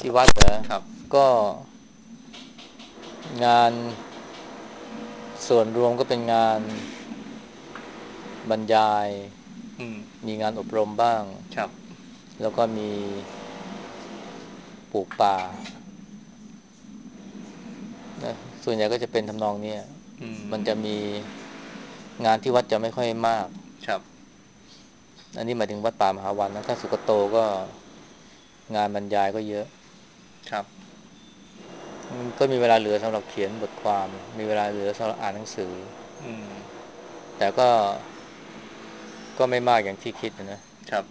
ที่วัดเหรอครับก็งานส่วนรวมก็เป็นงานบรรยายอืมมีงานอบรมบ้างครับแล้วก็มีปลูกป่านะส่วนใหญ่ก็จะเป็นทำนองเนี้ยอืมันจะมมีงานที่วัดจะไม่ค่อยมากครับอันนี้หมายถึงวัดป่ามหาวันนะถ้าสุกโตก็งานบรรยายก็เยอะครับก็มีเวลาเหลือสำหรับเขียนบทความมีเวลาเหลือสำหรับอ่านหนังสืออืมแต่ก็ไม่มากอย่างที่คิดนะครับ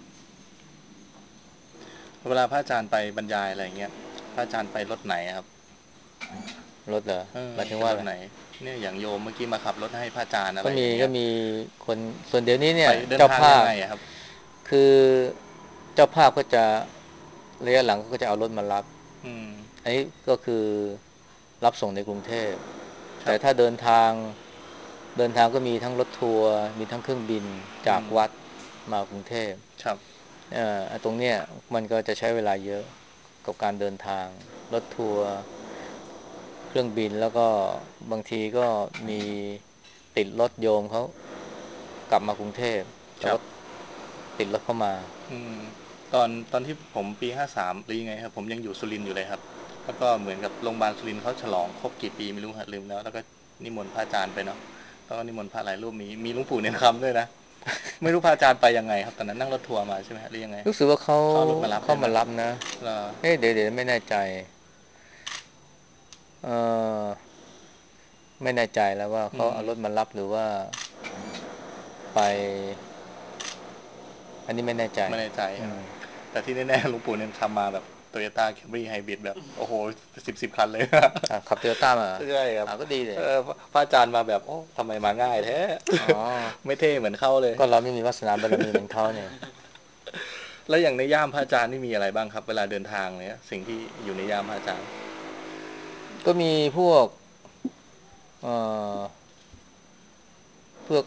เวลาพระอาจารย์ไปบรรยายอะไรเงี้ยพระอาจารย์ไปรถไหนครับรถเหรอหมายถึงว่าอะไรเป็นรถไหนเนี่ยอย่างโยมเมื่อกี้มาขับรถให้พระอาจารย์อะก็มีไรอย่างเงี้ยก็มีคนส่วนเดี๋ยวนี้ไปเนี่ยเดินทางเจ้าภาพยังไงอะครับคือเจ้าภาพก็จะระยะหลังก็จะเอารถมารับอืมอันนี้ก็คือรับส่งในกรุงเทพครับแต่ถ้าเดินทางก็มีทั้งรถทัวร์มีทั้งเครื่องบินอืจากมวัดมากรุงเทพครับตรงเนี้ยมันก็จะใช้เวลาเยอะกับการเดินทางรถทัวร์เครื่องบินแล้วก็บางทีก็มีติดรถโยมเขากลับมากรุงเทพคแล้วก็รับติดรถเข้ามาอืมตอนที่ผมปี53หรือยังไงครับผมยังอยู่สุรินทร์อยู่เลยครับแล้วก็เหมือนกับโรงพยาบาลสุรินทร์เขาฉลองครบกี่ปีไม่รู้ฮะลืมแล้วก็นิมนต์พระอาจารย์ไปเนาะแล้วก็นิมนต์พระหลายรูปมีหลวงปู่เนรคำด้วยนะไม่รู้พระอาจารย์ไปยังไงครับตอนนั้นนั่งรถทัวร์มาใช่ไหมฮะหรือยังไงรู้สึกว่าเขาเขาเอารถมารับเข้าเลยมั้งมารับนะเหรอเดี๋ยวไม่แน่ใจเออไม่แน่ใจแล้วว่าอืมเขาเอารถมารับหรือว่าไปอันนี้ไม่แน่ใจไม่แน่ใจครับอืมแต่ที่แน่ๆหลวงปู่เนรคำมาแบบโตโยต้าแคมรี่ไฮบริดแบบโอ้โหสิบคันเลยขับโตโยต้ามาเหรอใช่ครับก็ดีเลยพระอาจารย์มาแบบโอ้ทำไมมาง่ายแท้อ๋อไม่เท่เหมือนเขาเลยก็เราไม่มีวาสนาบารมีเหมือนเขาเนี่ยแล้วอย่างในย่ามพระอาจารย์นี่มีอะไรบ้างครับเวลาเดินทางเนี่ยสิ่งที่อยู่ในย่ามพระอาจารย์ก็มีเอ่อพวก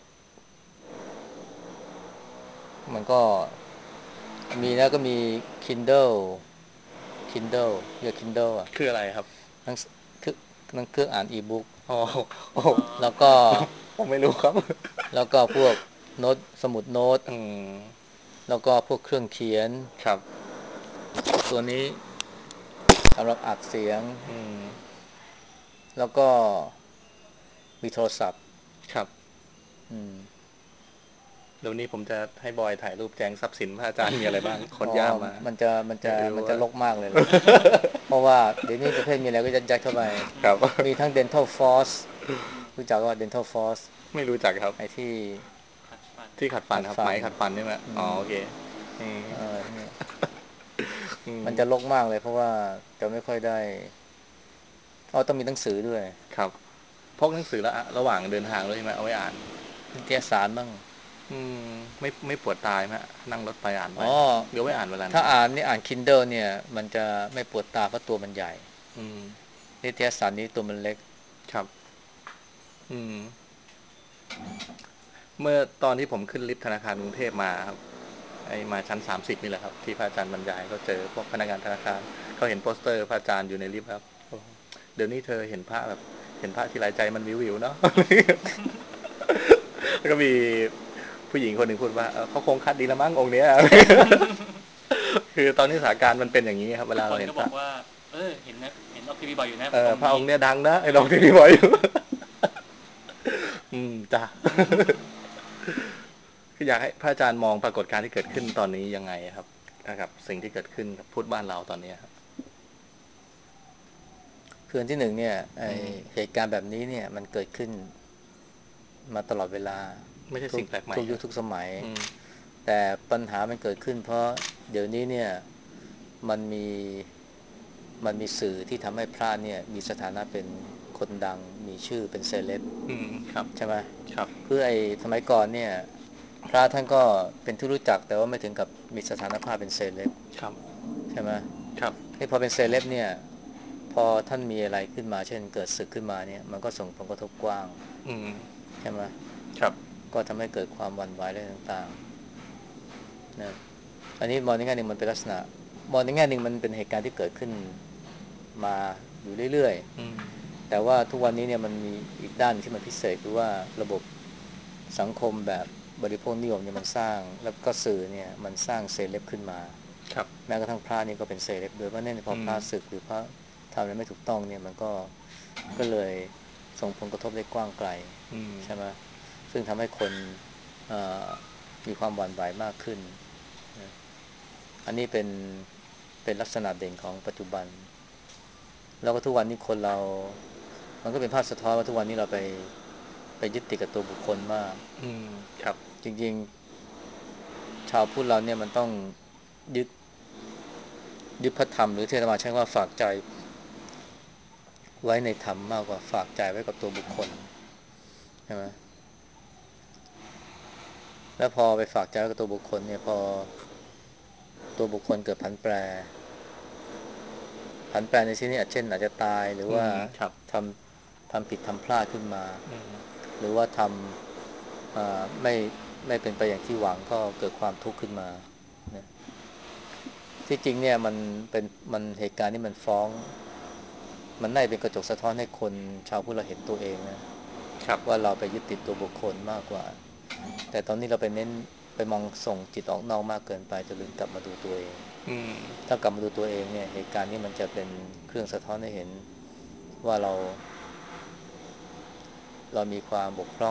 มันก็มีนะก็มี Kindle Kindle เรียก Kindle อ่ะคืออะไรครับหนังสือคือหนังเครื่องอ่านอีบุ๊กอ๋อโอ้แล้วก็ผมไม่รู้ครับแล้วก็พวกโน้ตสมุดโน้ตอืมแล้วก็พวกเครื่องเขียนครับตัวนี้สำหรับอัดเสียงอืมแล้วก็มีโทรศัพท์ครับอืมเดี๋ยวนี้ผมจะให้บอยถ่ายรูปแจ้งทรัพย์สินพระอาจารย์มีอะไรบ้างขนอ๋อย่ามมามันจะมันจะอยากรู้ว่ารกมากเลยแหละ เพราะว่าเดี๋ยวนี้ประเภทมีอะไรก็ยัดเข้าไปครับมีทั้ง dental floss รู้จักว่า dental floss ไม่รู้จักครับไอ้ที่ที่ขัดฟันครับไหมขัดฟันขัดฟันใช่ไหมอืมอ๋อโอเคอืมเนี่ยอืมมันจะรกมากเลยเพราะว่าจะไม่ค่อยได้ต้องมีหนังสือด้วยครับพกหนังสือแล้วระหว่างเดินทางด้วยใช่ไหมเอาไว้อ่านนิตยสารบ้างอืมไม่ปวดตายไหมนั่งรถไปอ่านไปอ๋อเดี๋ยวไว้อ่านเวลาไหนถ้าอ่านนี่อ่าน Kindle เนี่ยมันจะไม่ปวดตาเพราะตัวมันใหญ่อืมนิตยสารนี้ตัวมันเล็กครับอืมเมื่อตอนที่ผมขึ้นลิฟต์ธนาคารกรุงเทพมาครับไอมาชั้น30นี่แหละครับที่พระอาจารย์บรรยายเขาเจอพวกพนักงานธนาคารเขาเห็นโปสเตอร์พระอาจารย์อยู่ในลิฟต์ครับโอ้เดี๋ยวนี้เธอเห็นพระแบบเห็นพระทีไรใจมันวิวๆเนาะ แล้วก็มีผู้หญิงคนหนึ่งพูดว่าเขาคงคัดดีละมั้งองค์เนี้ย คือตอนนี้สถานการณ์มันเป็นอย่างนี้ครับเวทุกคนลาเราเห็นพระก็บอกว่าเห็นนะเห็นออกทีวีบ่อยอยู่นะองค์นี้พระองค์เนี้ยดังนะไอ้ลองที่พี่บอกอยู่จ้ะคืออยากให้พระอาจารย์มองปรากฏการณ์ที่เกิดขึ้นตอนนี้ยังไงครับนะครับสิ่งที่เกิดขึ้นกับพุทธบ้านเราตอนนี้ครับคืนที่หนึ่งเนี่ยอืมเหตุการณ์แบบนี้เนี่ยมันเกิดขึ้นมาตลอดเวลาไม่ใช่ทุกสิ่งแปลกใหม่ทุกยุคฮะทุกสมัยอืมแต่ปัญหามันเกิดขึ้นเพราะเดี๋ยวนี้เนี่ยมันมีมันมีสื่อที่ทำให้พระเนี่ยมีสถานะเป็นคนดังมีชื่อเป็นเซเลบอืมครับใช่ไหมครับคือไอ้สมัยก่อนเนี่ยพระท่านก็เป็นที่รู้จักแต่ว่าไม่ถึงกับมีสถานภาพเป็นเซเลบครับใช่ไหมครับนี่พอเป็นเซเลบเนี่ยพอท่านมีอะไรขึ้นมาเช่นเกิดศึกขึ้นมาเนี่ยมันก็ส่งผลกระทบกว้างอืมใช่ไหมครับก็ทำให้เกิดความหวั่นไหวอะไรต่างๆนะอันนี้มองในแง่หนึ่งมันเป็นลักษณะมองในแง่หนึ่งมันเป็นเหตุการณ์ที่เกิดขึ้นมาอยู่เรื่อยอืมๆแต่ว่าทุกวันนี้เนี่ยมันมีอีกด้านที่มันพิเศษคือว่าระบบสังคมแบบบริโภคนิยมเนี่ยมันสร้างแล้วก็สื่อเนี่ยมันสร้างเซเลบขึ้นมาครับแม้กระทั่งพระนี่ก็เป็นเซเลบโดยเพราะเนี่ยพออืมพระศึกหรือพระทำอะไรไม่ถูกต้องเนี่ยมันก็เลยส่งผลกระทบได้กว้างไกลอืมใช่ไหมซึ่งทำให้คนเอ่อมีความหวั่นไหวมากขึ้นนะอันนี้เป็นลักษณะเด่นของปัจจุบันแล้วก็ทุกวันนี้คนเรามันก็เป็นภาพสะท้อนว่าทุกวันนี้เราไปยึดติดกับตัวบุคคลมากอืมครับจริงๆชาวพุทธเราเนี่ยมันต้องยึดยึดพระธรรมหรือที่อาตมาใช้ว่าฝากใจไว้ในธรรมมากกว่าฝากใจไว้กับตัวบุคคลใช่ไหมแล้วพอไปฝากใจไว้กับตัวบุคคลเนี่ยพอตัวบุคคลเกิดผันแปรในที่นี้เช่นอาจจะตายหรืออืว่ามครับทำผิดทำพลาดขึ้นมาอืมหรือว่าทำไม่เป็นไปอย่างที่หวังก็เกิดความทุกข์ขึ้นมานะที่จริงเนี่ยมันเหตุการณ์ที่มันฟ้องมันน่าจะเป็นกระจกสะท้อนให้คนชาวพุทธเราเห็นตัวเองนะครับว่าเราไปยึดติดตัวบุคคลมากกว่าแต่ตอนนี้เราไปเน้นไปมองส่งจิตออกนอกมากเกินไปจนลืมกลับมาดูตัวเองอืมถ้ากลับมาดูตัวเองเนี่ยเหตุการณ์นี้มันจะเป็นเครื่องสะท้อนให้เห็นว่าเรามีความบกพร่อง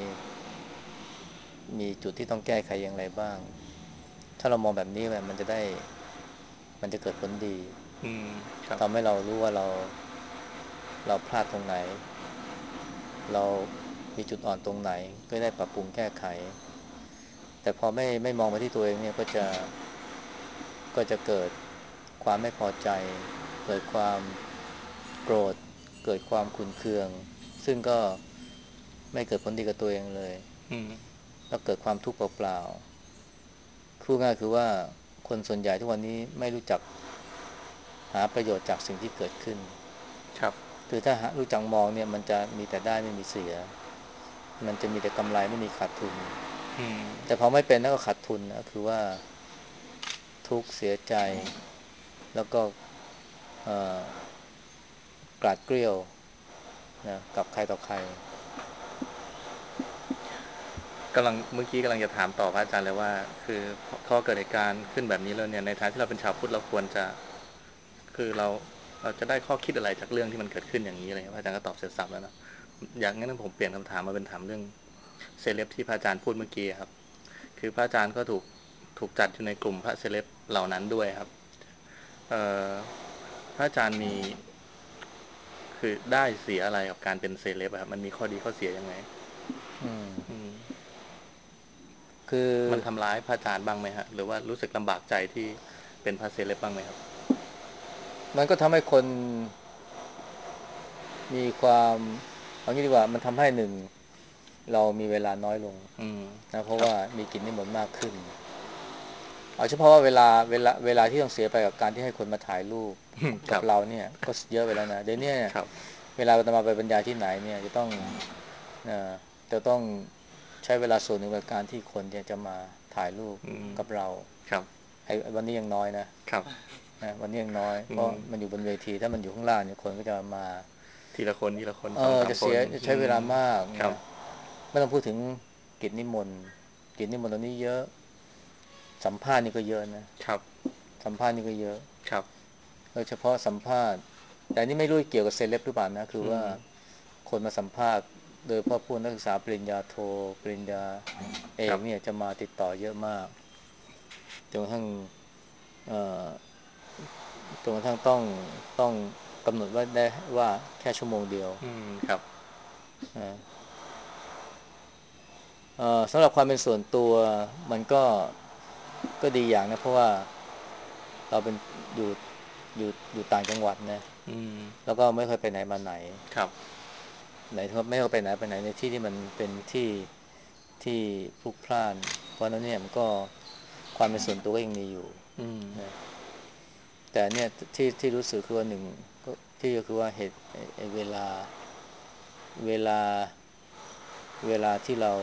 มีจุดที่ต้องแก้ไขอย่างไรบ้างถ้าเรามองแบบนี้มันจะเกิดผลดีอืมครับทำให้เรารู้ว่าเราพลาดตรงไหนเรามีจุดอ่อนตรงไหนก็ได้ปรับปรุงแก้ไขแต่พอไม่มองไปที่ตัวเองเนี่ยก็จะเกิดความไม่พอใจเกิดความโกรธเกิดความขุ่นเคืองซึ่งก็ไม่เกิดผลดีกับตัวเองเลยอืมแล้วเกิดความทุกข์เปล่าๆพูดง่ายคือว่าคนส่วนใหญ่ทุกวันนี้ไม่รู้จักหาประโยชน์จากสิ่งที่เกิดขึ้นครับคือถ้ารู้จักมองเนี่ยมันจะมีแต่ได้ไม่มีเสียมันจะมีแต่กำไรไม่มีขาดทุนอืมแต่พอไม่เป็นแล้วก็ขาดทุนนะคือว่าทุกข์เสียใจแล้วก็เอ่อกราดเกรี้ยวนะกับใครต่อใครเมื่อกี้กำลังจะถามต่อพระอาจารย์เลยว่าคือพอเกิดเหตุการณ์ขึ้นแบบนี้แล้วเนี่ยในฐานะที่เราเป็นชาวพุทธเราควรจะคือเราจะได้ข้อคิดอะไรจากเรื่องที่มันเกิดขึ้นอย่างนี้อะไรพระอาจารย์ก็ตอบเสร็จสับแล้วนะอย่างนั้นผมเปลี่ยนคำถามมาเป็นถามเรื่องเซเลบที่พระอาจารย์พูดเมื่อกี้ครับคือพระอาจารย์ก็ถูกจัดอยู่ในกลุ่มพระเซเลบเหล่านั้นด้วยครับเอ่อพระอาจารย์มีคือได้เสียอะไรกับการเป็นเซเลบครับมันมีข้อดีข้อเสียยังไงอืมอืมคือมันทำร้ายพระอาจารย์บ้างไหมฮะหรือว่ารู้สึกลำบากใจที่เป็นพระเซเลบบ้างไหมครับมันก็ทำให้คนมีความเอางี้ดีกว่ามันทำให้หนึ่งเรามีเวลาน้อยลงอืมนะเพราะครับว่ามีกิจนิมนต์มากขึ้นเอาเฉพาะว่าเวลาที่ต้องเสียไปกับการที่ให้คนมาถ่ายรูปครับกับเราเนี่ยก็เยอะไปแล้วนะเดี๋ยวนี้เนี่ยครับเวลาเราจะมาไปบรรยายที่ไหนเนี่ยเอ่อจะต้องใช้เวลาส่วนหนึ่งกับการที่คนเนี่ยจะมาถ่ายรูปอืมกับเราครับไอ้วันนี้ยังน้อยครับนะวันนี้ยังน้อยเพอืราะมมันอยู่บนเวทีถ้ามันอยู่ข้างล่างเนี่ยคนก็จะมาทีละคนทีละคนสองสามคนจะเสียจะใช้อืมเวลามากครับนะไม่ต้องพูดถึงกิจนิมนต์กิจนิมนต์ตอนนี้เยอะสัมภาษณ์นี่ก็เยอะนะครับสัมภาษณ์นี่ก็เยอะครับโดยเฉพาะสัมภาษณ์แต่นี่ไม่รู้เกี่ยวกับเซเลบหรือเปล่านะคืออืว่ามคนมาสัมภาษณ์โดยเฉพาะพวกนักศึกษาปริญญาโทปริญญาเอครับกเนี่ยจะมาติดต่อเยอะมากจนกระทั่งเอ่อจนกระทั่งต้องกำหนดไว้ได้ว่าแค่ชั่วโมงเดียวอืมครับนะสำหรับความเป็นส่วนตัวมันก็ดีอย่างนะเพราะว่าเราเป็นอยู่อยู่ต่างจังหวัดนะอืมแล้วก็ไม่ค่อยไปไหนมาไหนครับไหนที่ว่าไม่ค่อยไปไหนในที่ที่มันเป็นที่พลุกพล่านเพราะฉะนั้นเนี่ยมันก็ความเป็นส่วนตัวก็ยังมีอยู่อืมนะแต่เนี่ยที่รู้สึกคือว่าหนึ่งก็ที่ก็คือว่าเหตุไอ้เวลาเวลาที่เรา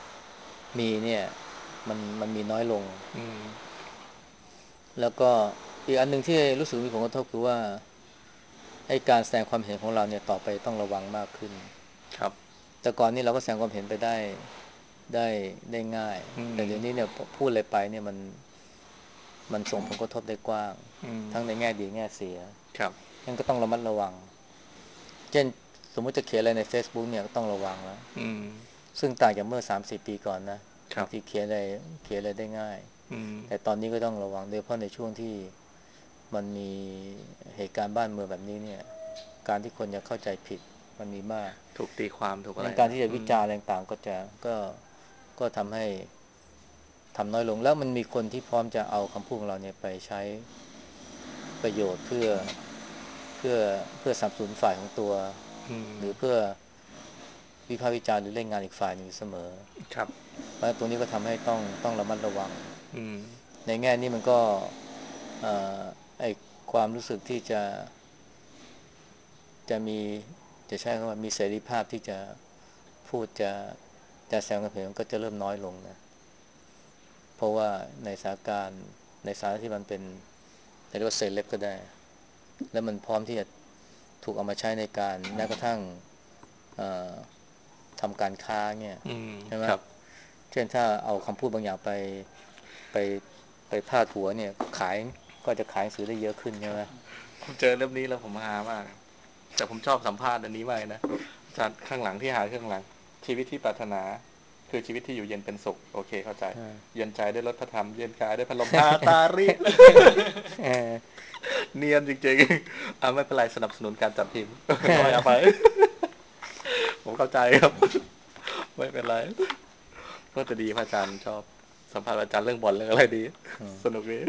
มีเนี่ยมันมีน้อยลงอืมแล้วก็อีกอันหนึ่งที่รู้สึกมีผลกระทบคือว่าไอ้การแสดงความเห็นของเราเนี่ยต่อไปต้องระวังมากขึ้นครับแต่ก่อนนี้เราก็แสดงความเห็นไปได้ได้ง่ายแต่เดี๋ยวนี้เนี่ยพูดอะไรไปเนี่ยมันส่งผลกระทบได้กว้างทั้งในแง่ดีแง่เสียครับงั้นก็ต้องระมัดระวังเช่นสมมุติจะเขียนอะไรใน Facebook เนี่ยก็ต้องระวังแล้วซึ่งต่างจากเมื่อ3-4 ปีก่อนนะบางทีเขียนอะไรได้ง่ายแต่ตอนนี้ก็ต้องระวังโดยเฉพาะในช่วงที่มันมีเหตุการณ์บ้านเมืองแบบนี้เนี่ยการที่คนจะเข้าใจผิดมันมีมากถูกตีความถูกอะไรการนะที่จะวิจารณ์อะไรต่างๆก็ก็ทำให้ทำน้อยลงแล้วมันมีคนที่พร้อมจะเอาคำพูดของเราเนี่ยไปใช้ประโยชน์เพื่อเพื่อสนับสนุนฝ่ายของตัวหรือเพื่อวิพากษ์วิจารณ์หรือเล่นงานอีกฝ่ายหนึ่งเสมอครับเพราะตรงนี้ก็ทำให้ต้องระมัดระวังอืมในแง่นี้มันก็เอ่อไอความรู้สึกที่จะมีจะใช้คำว่ามีเสรีภาพที่จะพูดจะแสดงความเห็นมันก็จะเริ่มน้อยลงนะเพราะว่าในสถานการณ์ในสถานที่มันเป็นเรียกว่าเซเลบก็ได้แล้วมันพร้อมที่จะถูกเอามาใช้ในการแม้กระทั่งเอ่อทำการค้าเนี่ยใช่ไหมครับเช่นถ้าเอาคำพูดบางอย่างไปไปพาดหัวเนี่ยก็จะขายหนังสือได้เยอะขึ้นใช่ไหมผมเจอเรื่องนี้แล้วผมฮามากแต่ผมชอบสัมภาษณ์อันนี้มากนะอาจารย์ข้างหลังที่หาข้างหลังชีวิตที่ปรารถนาคือชีวิตที่อยู่เย็นเป็นสุขโอเคเข้าใจเย็นใจด้วยรถพระธรรมเย็นกายด้วยพัดลมตาริเนียนจริงๆไม่เป็นไรสนับสนุนการจัดทีมน้อยเอาไปผมเข้าใจครับไม่เป็นไรก็จะดีพระอาจารย์ชอบสัมภาษณ์อาจารย์เรื่องบอลเรื่องอะไรดีสนุกดี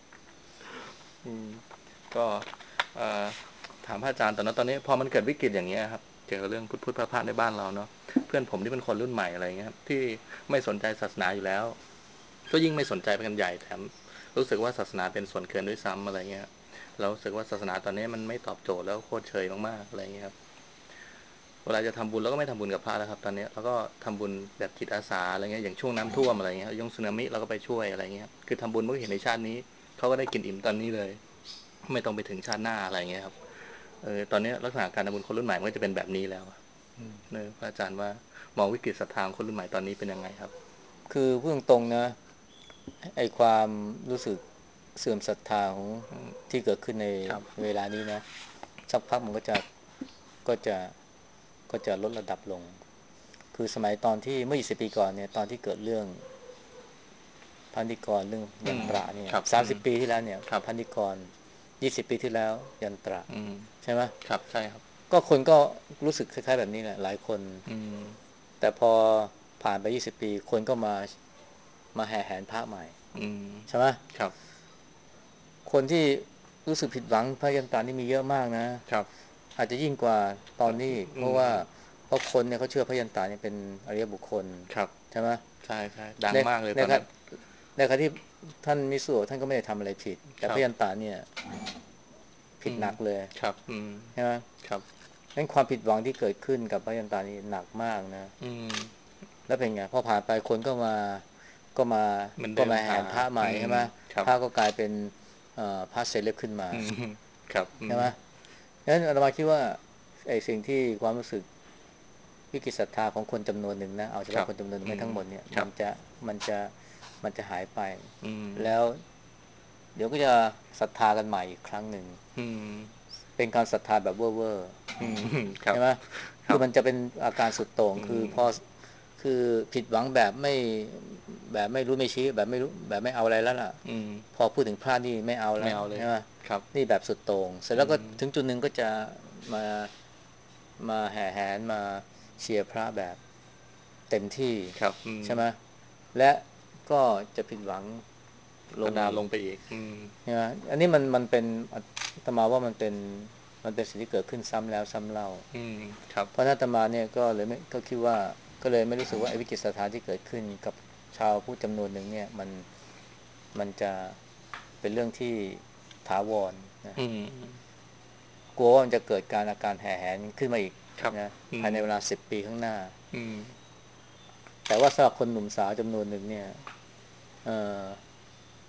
ก็ถามพระอาจารย์ตอนนี้พอมันเกิดวิกฤตอย่างเงี้ยครับเกี่ยวกับเรื่องพุทธพระในบ้านเราเนาะเพื่อนผมที่เป็นคนรุ่นใหม่อะไรเงี้ยครับที่ไม่สนใจศาสนาอยู่แล้วก็ยิ่งไม่สนใจไปกันใหญ่แถมรู้สึกว่าศาสนาเป็นส่วนเกินด้วยซ้ำอะไรเงี้ยเรารู้สึกว่าศาสนาตอนนี้มันไม่ตอบโจทย์แล้วโคตรเฉยมากๆอะไรเงี้ยครับเวลาจะทำบุญเราก็ไม่ทำบุญกับพระแล้วครับตอนนี้แล้วก็ทำบุญแบบจิตอาสาอะไรเงี้ยอย่างช่วงน้ำท่วมอะไรเงี้ยยงสึนามิเราก็ไปช่วยอะไรเงี้ยคือทำบุญเมื่อเห็นในชาตินี้เขาก็ได้กินอิ่มตอนนี้เลยไม่ต้องไปถึงชาติหน้าอะไรเงี้ยครับตอนนี้ลักษณะการทำบุญคนรุ่นใหม่มันก็จะเป็นแบบนี้แล้วเนอะพระอาจารย์ว่ามองวิกฤตศรัทธาคนรุ่นใหม่ตอนนี้เป็นยังไงครับคือพูดตรงๆนะไอความรู้สึกเสื่อมศรัทธาของที่เกิดขึ้นในครับเวลานี้นะสักพักมันก็จะก็จะลดระดับลงคือสมัยตอนที่เมื่อ20 ปีก่อนเนี่ยตอนที่เกิดเรื่องพันธิกรเรื่องยันตระเนี่ยครับ 30 ปีที่แล้วเนี่ยครับพันธิกร20 ปีที่แล้วยันตระใช่ไหมครับใช่ครับก็คนก็รู้สึกคล้ายๆแบบนี้แหละหลายคนแต่พอผ่านไป20 ปีคนก็มาแห่แหนพระใหม่ใช่ไหมครับคนที่รู้สึกผิดหวังพระยันตรานี่มีเยอะมากนะครับอาจจะยิ่งกว่าตอนนี้เพราะคนเนี่ยเขาเชื่อพระยันตราเนี่ยเป็นอริยบุคคลครับใช่ไหมใช่ใช่ดัในงมากเลยในขณะตอนนั้นในขณะที่ท่านมิสุท่านก็ไม่ได้ทำอะไรผิดแต่ครับพระยันตราเนี่ยผิดหนักเลยครับใช่ไหมครับงั้นความผิดหวังที่เกิดขึ้นกับพระยันตรานี่หนักมากนะแล้วเป็นไงพอผ่านไปคนก็มาเหมือนก็เดิมหามาแห่พระใหม่ใช่ไหมครับพระก็กลายเป็นพระเซเลบขึ้นมาครับใช่ไหมงั้นอาตมาคิดว่าไอ้สิ่งที่ความรู้สึกวิกฤตศรัทธาของคนจำนวนหนึ่งนะเอาเฉพาะครับคนจำนวนหนึ่งไม่ทั้งหมดเนี่ยครับมันจะมันจะหายไปอืมแล้วเดี๋ยวก็จะศรัทธากันใหม่อีกครั้งหนึ่งอืมเป็นการศรัทธาแบบเว่อร์ครับใช่ไหมครับคือมันจะเป็นอาการสุดโต่งคือพอคือผิดหวังแบบไม่รู้ไม่ชี้แบบไม่รู้แบบไม่เอาอะไรแล้วล่ะพอพูดถึงพระนี่ไม่เอาแล้วไม่เอาเลยใช่ไหมครับนี่แบบสุดโต่งเสร็จแล้วก็ถึงจุดหนึ่งก็จะมามาแห่แหนมาเชียร์พระแบบเต็มที่ครับใช่ไหมและก็จะผิดหวังลก็ดาวงอีกลงไปอีกใช่ไหมอันนี้มันเป็นอาตมาว่ามันเป็นสิ่งที่เกิดขึ้นซ้ำแล้วซ้ำเล่าครับเพราะอาตมาเนี่ยก็เลยไม่ก็คิดว่าก็เลยไม่รู้สึกว่าไอ้วิกฤตศรัทธาที่เกิดขึ้นกับชาวผู้จำนวนหนึ่งเนี่ยมันจะเป็นเรื่องที่ถาวรนะกลัวว่ามันจะเกิดอาการแห่แหนขึ้นมาอีกครับนะภายในเวลา10 ปีข้างหน้าอืมแต่ว่าสำหรับคนหนุ่มสาวจำนวนหนึ่งเนี่ยเอ่อ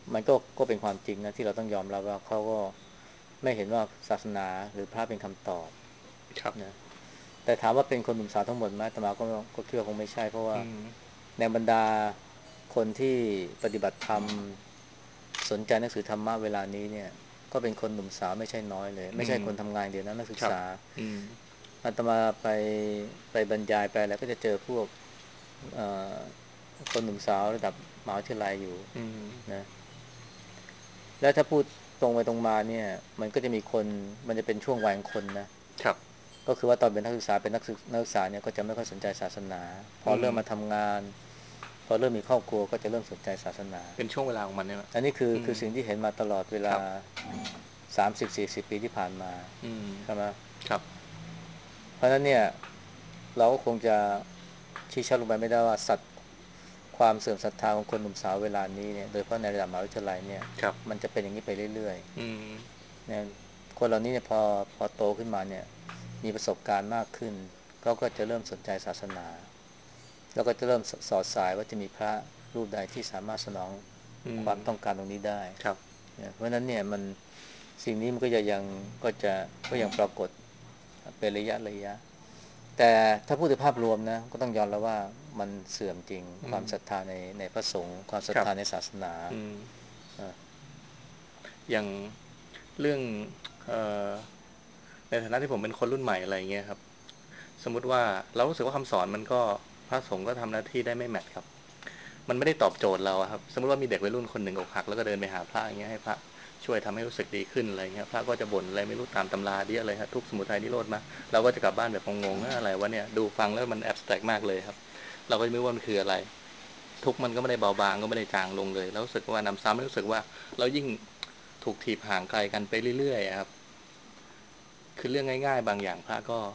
มันก็เป็นความจริงนะที่เราต้องยอมรับว่าเขาก็ไม่เห็นว่าศาสนาหรือพระเป็นคำตอบครับนะแต่ถามว่าเป็นคนหนุ่มสาวทั้งหมดไหมอาตมาก็คิดว่าคงไม่ใช่เพราะว่าอืมในบรรดาคนที่ปฏิบัติธรรมสนใจหนังสือธรรมะเวลานี้เนี่ยก็เป็นคนหนุ่มสาวไม่ใช่น้อยเลยไม่อืมใช่คนทำงานเดียวนะนักศึกครับษาอืมอาตมาไปบรรยายไปแล้วก็จะเจอพวกเอ่อคนหนุ่มสาวระดับมหาวิทยาลัยอยู่อืมนะแล้วถ้าพูดตรงไปตรงมาเนี่ยมันก็จะมีคนมันจะเป็นช่วงวัยของคนนะครับก็คือว่าตอนเป็นนักศึกษาเป็นนักศึกษาเนี่ยก็จะไม่ค่อยสนใจศาสนาพออืมเริ่มมาทำงานพอเริ่มมีครอบครัวก็จะเริ่มสนใจศาสนาเป็นช่วงเวลาของมันเนี่ยอันนี้คืออืมคือสิ่งที่เห็นมาตลอดเวลาครับ 30-40 ปีที่ผ่านมาอืมใช่ไหมครับเพราะฉะนั้นเนี่ยเราก็คงจะชี้ชัดลงไปไม่ได้ว่าสัตว์ความเสื่อมศรัทธาของคนหนุ่มสาวเวลานี้เนี่ยโดยเฉพาะในระดับมหาวิทยาลัยเนี่ยครับมันจะเป็นอย่างนี้ไปเรื่อยอืมๆเนี่ยคนเหล่านี้เนี่ยพอโตขึ้นมาเนี่ยมีประสบการณ์มากขึ้นเขาก็จะเริ่มสนใจศาสนา แล้วก็จะเริ่มสอดสายว่าจะมีพระรูปใดที่สามารถสนองอืมความต้องการตรงนี้ได้ครับเนี่ยเพราะฉะนั้นเนี่ยมันสิ่งนี้มันก็จะยังก็จะก็ยังปรากฏเป็นระยะแต่ถ้าพูดถึงภาพรวมนะก็ต้องยอมแล้วว่ามันเสื่อมจริงอืมความศรัทธาในพระสงฆ์ความศรัครับทธาในศาสนาอืมอ่ะอย่างเรื่องเอ่อในฐานะที่ผมเป็นคนรุ่นใหม่อะไรเงี้ยครับสมมุติว่าเรารู้สึกว่าคำสอนมันก็พระสงฆ์ก็ทำหน้าที่ได้ไม่แมทครับมันไม่ได้ตอบโจทย์เราครับสมมติว่ามีเด็กวัยรุ่นคนหนึ่งอกหักแล้วก็เดินไปหาพระอย่างเงี้ยให้พระช่วยทำให้รู้สึกดีขึ้นอะไรเงี้ยพระก็จะบ่นอะไรไม่รู้ตามตำราเดียอะไรครับทุกสมุทัยนิโรธมาเราก็จะกลับบ้านแบบงงๆอะไรวะเนี่ยดูฟังแล้วมันแอบสแตรกมากเลยครับเราก็ไม่รู้ว่ามันคืออะไรทุกมันก็ไม่ได้เบาบางก็ไม่ได้จางลงเลยแล้วรู้สึกว่านำซ้ำให้รู้สึกว่าเรายิ่งถูกถีบห่างไกลกันไปเรื่อยๆครับคือเรื่องง่ายๆบางอย่างพระก็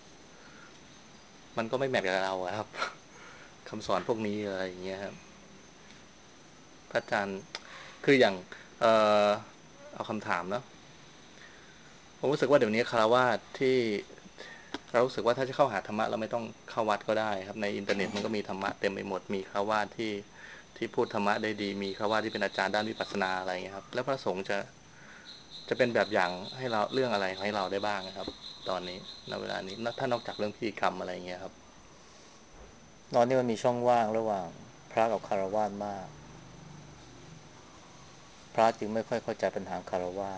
มันก็ไม่แมทกับเราครับคำสอนพวกนี้อะไรอย่างเงี้ยครับ พระอาจารย์คืออย่างเออเอาคำถามเนาะผมรู้สึกว่าเดี๋ยวนี้คารวาสที่เรารู้สึกว่าถ้าจะเข้าหาธรรมะเราไม่ต้องเข้าวัดก็ได้ครับในอินเทอร์เน็ตมันก็มีธรรมะเต็มไปหมดมีคารวาสที่พูดธรรมะได้ดีมีคารวาสที่เป็นอาจารย์ด้านวิปัสสนาอะไรเงี้ยครับแล้วพระสงฆ์จะเป็นแบบอย่างให้เราเรื่องอะไรให้เราได้บ้างครับตอนนี้ณเวลานี้ถ้านอกจากเรื่องพิธีกรรมอะไรเงี้ยครับตอนนี้มันมีช่องว่างระหว่างพระกับคารวะมากพระจึงไม่ค่อยเข้าใจปัญหาคารวะ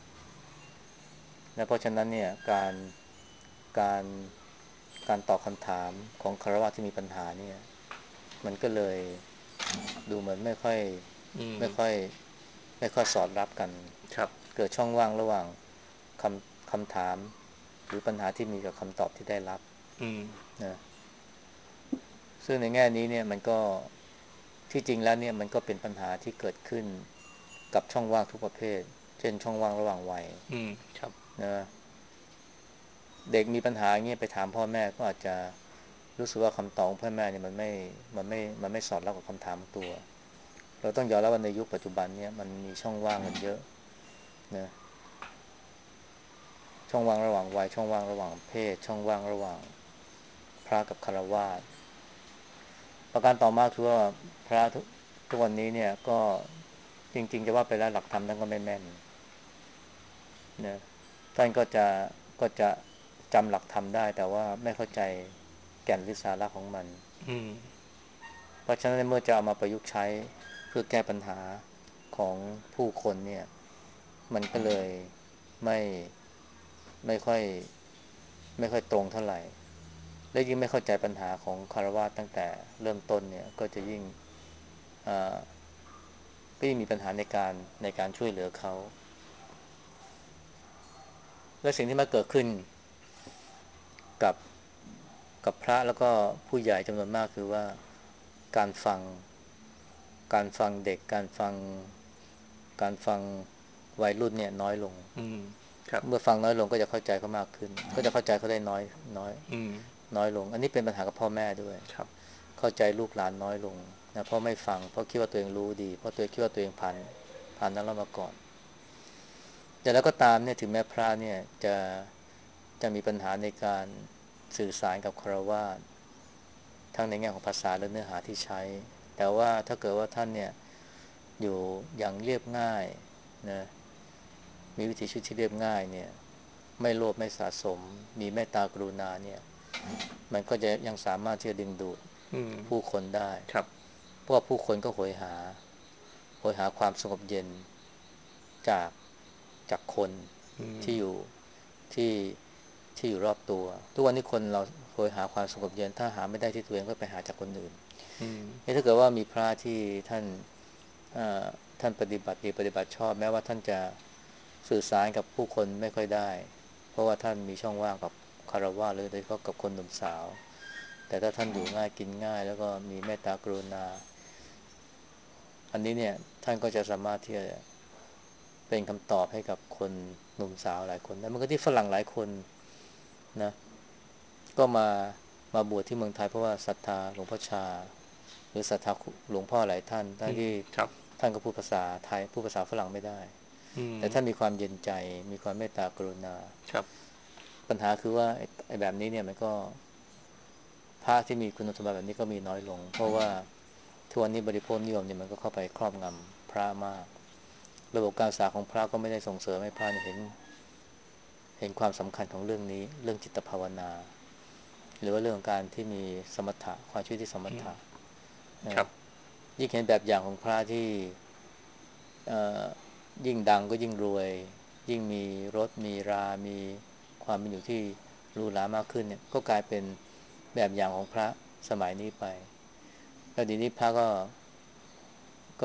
และเพราะฉะนั้นเนี่ยการการตอบคำถามของคารวะที่มีปัญหาเนี่ยมันก็เลยดูเหมือนอืมไม่ค่อยไม่ค่อยสอดรับกันครับเกิดช่องว่างระหว่างคำถามหรือปัญหาที่มีกับคำตอบที่ได้รับอืมนะซึ่งในแง่นี้เนี่ยมันก็ที่จริงแล้วเนี่ยมันก็เป็นปัญหาที่เกิดขึ้นกับช่องว่างทุกประเภทเช่นช่องว่างระหว่างวัยอืมครับนะเด็กมีปัญหาอย่างเงี้ยไปถามพ่อแม่ก็อาจจะรู้สึกว่าคำตอบของพ่อแม่เนี่ยมันไม่สอดรับกับคำถามตัวเราต้องยอมรับว่าในยุคปัจจุบันเนี่ยมันมีช่องว่างกันเยอะนะช่องว่างระหว่างวัยช่องว่างระหว่างเพศช่องว่างระหว่างพระกับฆราวาสประการต่อมาคือว่าพระทุกวันนี้เนี่ยก็จริงๆจะว่าไปแล้วหลักธรรมท่านก็ไม่แม่นนะท่านก็จะจำหลักธรรมได้แต่ว่าไม่เข้าใจแก่นหรือสาระของมันอืมเพราะฉะนั้นเมื่อจะเอามาประยุกต์ใช้เพื่อแก้ปัญหาของผู้คนเนี่ยมันก็เลยไม่ไม่ค่อยไม่ค่อยตรงเท่าไหร่และยิ่งไม่เข้าใจปัญหาของคารวะตั้งแต่เริ่มต้นเนี่ยก็จะยิ่งอ่าก็ยิ่งมีปัญหาในการช่วยเหลือเขาและสิ่งที่มาเกิดขึ้นกับกับพระแล้วก็ผู้ใหญ่จำนวนมากคือว่าการฟังการฟังเด็กการฟังวัยรุ่นเนี่ยน้อยลงอืมครับเมื่อฟังน้อยลงก็จะเข้าใจเขามากขึ้นก็จะเข้าใจเขาได้น้อยอืมน้อยลงอันนี้เป็นปัญหากับพ่อแม่ด้วยครับเข้าใจลูกหลานน้อยลงนะเพราะไม่ฟังเพราะคิดว่าตัวเองรู้ดีเพราะตัวคิดว่าตัวเองผ่านนั้นแล้วมาก่อนแต่แล้วก็ตามเนี่ยถึงแม้พระเนี่ยจะมีปัญหาในการสื่อสารกับฆราวาสทั้งในแง่ของภาษาและเนื้อหาที่ใช้แต่ว่าถ้าเกิดว่าท่านเนี่ยอยู่อย่างเรียบง่ายนะมีวิถีชีวิตที่เรียบง่ายเนี่ยไม่โลภไม่สะสมมีเมตตากรุณาเนี่ยมันก็จะยังสามารถที่จะดึงดูดอืมผู้คนได้ครับเพราะว่าผู้คนก็โหยหาความสงบเย็นจากคนอืมที่อยู่ที่ที่อยู่รอบตัวทุกวันนี้คนเราโหยหาความสงบเย็นถ้าหาไม่ได้ที่ตัวเองก็ไปหาจากคนอื่นอืมถ้าเกิดว่ามีพระที่ท่านเอ่อท่านปฏิบัติดีปฏิบัติชอบแม้ว่าท่านจะสื่อสารกับผู้คนไม่ค่อยได้เพราะว่าท่านมีช่องว่างกับคารวะหรือโดยเฉพาะกับคนหนุ่มสาวแต่ถ้าท่านอยู่ง่ายกินง่ายแล้วก็มีเมตตากรุณาอันนี้เนี่ยท่านก็จะสามารถที่จะเป็นคำตอบให้กับคนหนุ่มสาวหลายคนแล้วมันก็ที่ฝรั่งหลายคนนะก็มาบวชที่เมืองไทยเพราะว่าศรัทธาหลวงพ่อชาหรือศรัทธาหลวงพ่อหลายท่านทั้อืมงที่ครับท่านก็พูดภาษาไทยพูดภาษาฝรั่งไม่ได้อืมแต่ท่านมีความเย็นใจมีความเมตตากรุณาครับปัญหาคือว่าไอ้แบบนี้เนี่ยมันก็พระที่มีคุณสมบัติแบบนี้ก็มีน้อยลงเพราะว่าทุกวันนี้บริโภคนิยมเนี่ยมันก็เข้าไปครอบงำพระมากระบบการศึกษาของพระก็ไม่ได้ส่งเสริมให้พระเนี่ยเห็นความสำคัญของเรื่องนี้เรื่องจิตภาวนาหรือว่าเรื่องการที่มีสมถะความชีวิตที่สมอืมถะครับยิ่งเห็นแบบอย่างของพระที่เอ่อยิ่งดังก็ยิ่งรวยยิ่งมีรถมีรามีความเป็นอยู่ที่หรูหรามากขึ้นเนี่ยก็กลายเป็นแบบอย่างของพระสมัยนี้ไปแล้วทีนี้พระก็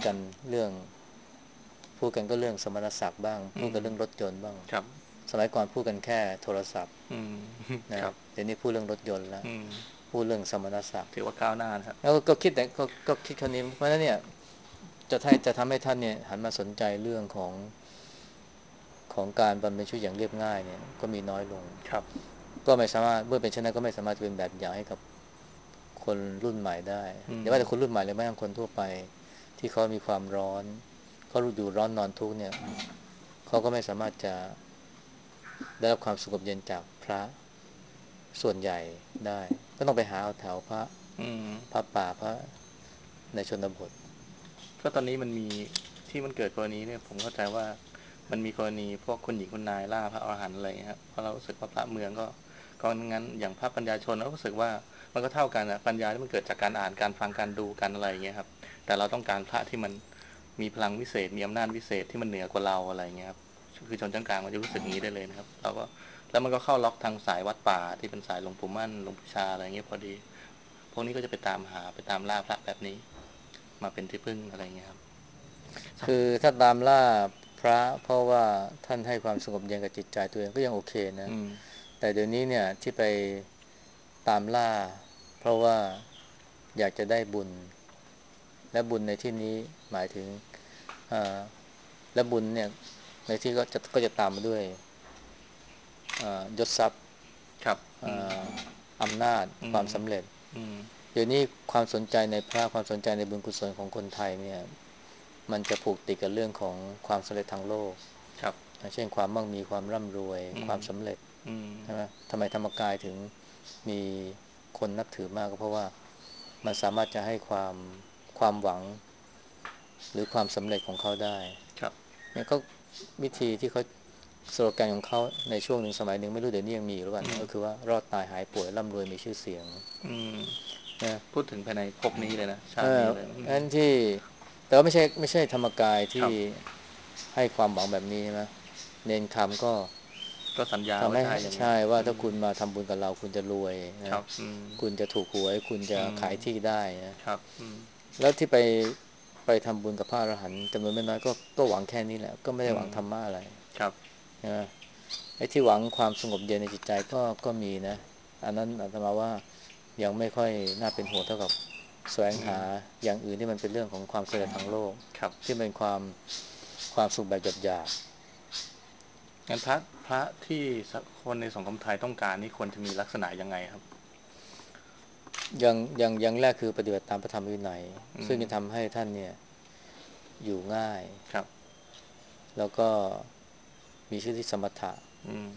พูดกันก็เรื่องสมณศักดิ์บ้างพูอืมดกันเรื่องรถยนต์บ้างครับสมัยก่อนพูดกันแค่โทรศัพท์อืมคนะรับเดี๋ยวนี้พูดเรื่องรถยนต์แล้วอืมพูดเรื่องสมณศักดิ์ถือว่าก้าวหน้านะครับแล้วก็คิดแต่ก็คิดคำนี้เพราะฉะนั้นเนี่ยจะทำให้ท่านเนี่ยหันมาสนใจเรื่องของการบำเพ็ญชีวิตอย่างเรียบง่ายเนี่ยก็มีน้อยลงครับก็ไม่สามารถเมื่อเป็นเช่นนั้นก็ไม่สามารถจะเป็นแบบอย่างให้กับคนรุ่นใหม่ได้อืมอย่าว่าแต่คนรุ่นใหม่เลยแม้กระทั่งคนทั่วไปที่เขามีความร้อนเขาอยู่ร้อนนอนทุกข์เนี่ยเขาก็ไม่สามารถจะได้รับความสงบเย็นจากพระส่วนใหญ่ได้ก็ต้องไปหาเอาแถวพระอืมป่าพระในชนบทก็ตอนนี้มันมีที่มันเกิดกรณีเนี่ยผมเข้าใจว่ามันมีกรณีพวกคุณหญิงคุณนายล่าพระอรหันต์อะไรครับเพราะเรารู้สึกว่าพระเมืองก็งั้นอย่างพระปัญญาชนเรารู้สึกว่ามันก็เท่ากันนะปัญญาที่มันเกิดจากการอ่านการฟังการดูกันอะไรอย่างเงี้ยครับแต่เราต้องการพระที่มันมีพลังวิเศษมีอำนาจวิเศษที่มันเหนือกว่าเราอะไรอย่างเงี้ยครับคือชนชั้นกลางมันจะรู้สึกอย่างนี้ได้เลยนะครับเราก็แล้วมันก็เข้าล็อกทางสายวัดป่าที่เป็นสายหลวงปู่มั่นหลวงปู่ชาอะไรอย่างเงี้ยพอดีพวกนี้ก็จะไปตามหาไปตามล่าพระแบบนี้มาเป็นที่พึ่งอะไรอย่างเงี้ยครับคือถ้าตามล่าพระเพราะว่าท่านให้ความสงบเย็นกับจิตใจตัวเองก็ยังโอเคนะอืมแต่เดี๋ยวนี้เนี่ยที่ไปตามล่าเพราะว่าอยากจะได้บุญและบุญในที่นี้หมายถึงอ่าและบุญเนี่ยในที่ก็จะตามมาด้วยยศทรัพย์ครับอืมอ่าอำนาจอืมความสำเร็จอืมเดี๋ยวนี้ความสนใจในพระความสนใจในบุญกุศลของคนไทยเนี่ยมันจะผูกติดกับเรื่องของความสำเร็จทางโลกครับเช่นความมั่งมีความร่ำรวยอืมความสำเร็จอืมใช่ไหมทำไมธรรมกายถึงมีคนนับถือมากก็เพราะว่ามันสามารถจะให้ความหวังหรือความสำเร็จของเขาได้ครับเนี่ยก็วิธีที่เขาสโลแกนของเขาในช่วงหนึ่งสมัยหนึ่งไม่รู้เดี๋ยวนี้ยังมีหรือเปล่าอืมนะก็คือว่ารอดตายหายป่วยร่ำรวยมีชื่อเสียงอืมนะพูดถึงภายในภพนี้เลยนะชาเออตินี้เลยอืมอันที่แต่ว่าไม่ใช่ธรรมกายที่ครับให้ความหวังแบบนี้นะเนนคำก็ก็สัญญาว่าทำให้จะให้อย่างเงี้ยใช่ว่าอืมถ้าคุณมาทำบุญกับเราคุณจะรวยนะครับอืมคุณจะถูกหวยคุณจะอืมขายที่ได้นะครับอืมแล้วที่ไปทำบุญกับพระอรหันต์จำนวนไม่น้อยก็หวังแค่นี้แหละก็ไม่ได้อืมหวังธรรมะอะไรครับนะไอ้ที่หวังความสงบเย็นในจิตใจก็มีนะอันนั้นอาตมาว่ายังไม่ค่อยน่าเป็นห่วงเท่ากับแสวงอืมหาอย่างอื่นที่มันเป็นเรื่องของความสำเร็จทางโลกครับที่เป็นความสุขแบบหยาบงั้นพระที่คนในสังคมไทยต้องการนี่ควรจะมีลักษณะยังไงครับๆอย่างแรกคือปฏิบัติตามพระธรรมวินัยอืมซึ่งจะทำให้ท่านเนี่ยอยู่ง่ายครับแล้วก็มีชีวิตที่สมถะอืม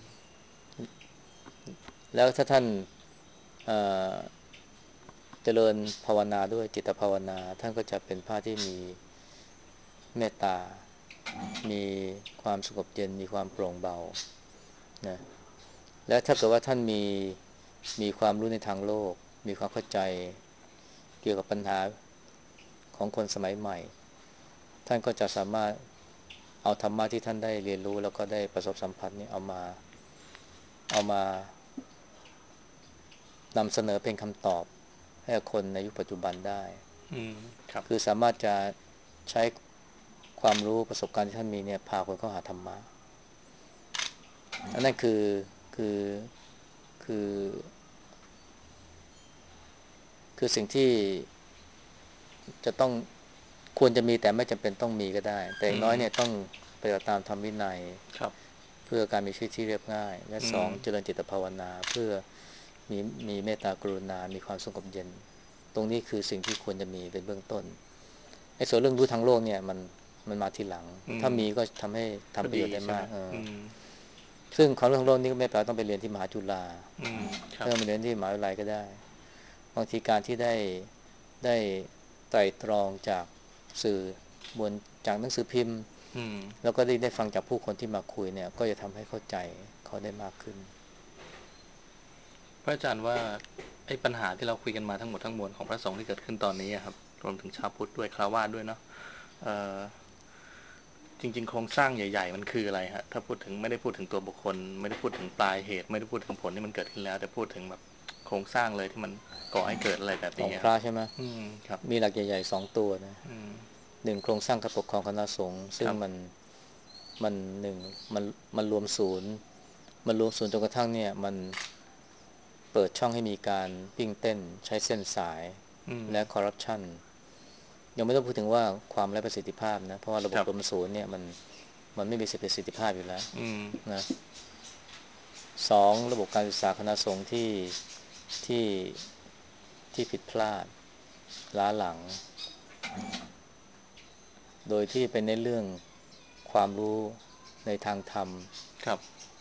แล้วถ้าท่านเอ่อ เจริญภาวนาด้วยจิตภาวนาท่านก็จะเป็นพระที่มีเมตตามีความสงบเย็นมีความโปร่งเบานะและถ้าเกิดว่าท่านมีความรู้ในทางโลกมีความเข้าใจเกี่ยวกับปัญหาของคนสมัยใหม่ท่านก็จะสามารถเอาธรรมะที่ท่านได้เรียนรู้แล้วก็ได้ประสบสัมผัสนี้เอามานำเสนอเป็นคำตอบให้กับคนในยุคปัจจุบันได้อืมครับคือสามารถจะใช้ความรู้ประสบการณ์ที่ท่านมีเนี่ยพาคนเข้าหาธรรมะอันนั้นคือคือคือสิ่งที่จะต้องควรจะมีแต่ไม่จำเป็นต้องมีก็ได้แต่อย่างน้อยเนี่ยต้องปฏิบัติตามธรรมวินัยครับเพื่อการมีชีวิตที่เรียบง่ายและอืมสองเจริญจิตภาวนาเพื่อมีเมตตากรุณามีความสงบเย็นตรงนี้คือสิ่งที่ควรจะมีเป็นเบื้องต้นไอ้ส่วนเรื่องรู้ทางโลกเนี่ยมันมาทีหลังอืมถ้ามีก็ทำให้ก็ทำประโยชน์ได้ดีใช่ไหมมากอืมครัซึ่งบความรู้ทางโลกนี้ก็ไม่แปลว่าต้องไปเรียนที่มหาจุฬาอืมครับถ้าเราไปเรียนที่มหาวิทยาลัยก็ได้บางทีการที่ได้ไตร่ตรองจากสื่อบนจากหนังสือพิมพ์อืมแล้วก็ได้ฟังจากผู้คนที่มาคุยเนี่ยก็จะทำให้เข้าใจเขาได้มากขึ้นพระอาจารย์ว่าไอ้ปัญหาที่เราคุยกันมาทั้งหมดทั้งมวลของพระสงฆ์ที่เกิดขึ้นตอนนี้อะครับรวมถึงชาวพุทธด้วยคฤหัสถ์ด้วยเนาะเอ่อจริงๆโครงสร้างใหญ่ๆมันคืออะไรฮะถ้าพูดถึงไม่ได้พูดถึงตัวบุคคลไม่ได้พูดถึงปลายเหตุไม่ได้พูดถึงผลที่มันเกิดขึ้นแล้วแต่พูดถึงแบบโครงสร้างเลยที่มันก่อให้เกิดอะไรแบบของนี้ครับพระใช่ไหมอืมครับมีหลักใหญ่ๆสองตัวนะอืมหนึ่งโครงสร้างการปกครองคณะสงฆ์คซึ่งรับมันหนึ่งมันรวมศูนย์จนกระทั่งเนี่ยมันเปิดช่องให้มีการวิ่งเต้นใช้เส้นสายอืมและคอร์รัปชันยังไม่ต้องพูดถึงว่าความไร้ประสิทธิภาพนะเพราะว่าระบบครับรวมศูนย์เนี่ยมันไม่มีประสิทธิภาพอยู่แล้วอืมนะสองระบบการศึกษาคณะสงฆ์ที่ผิดพลาดล้าหลังโดยที่เป็นในเรื่องความรู้ในทางธรรมครับ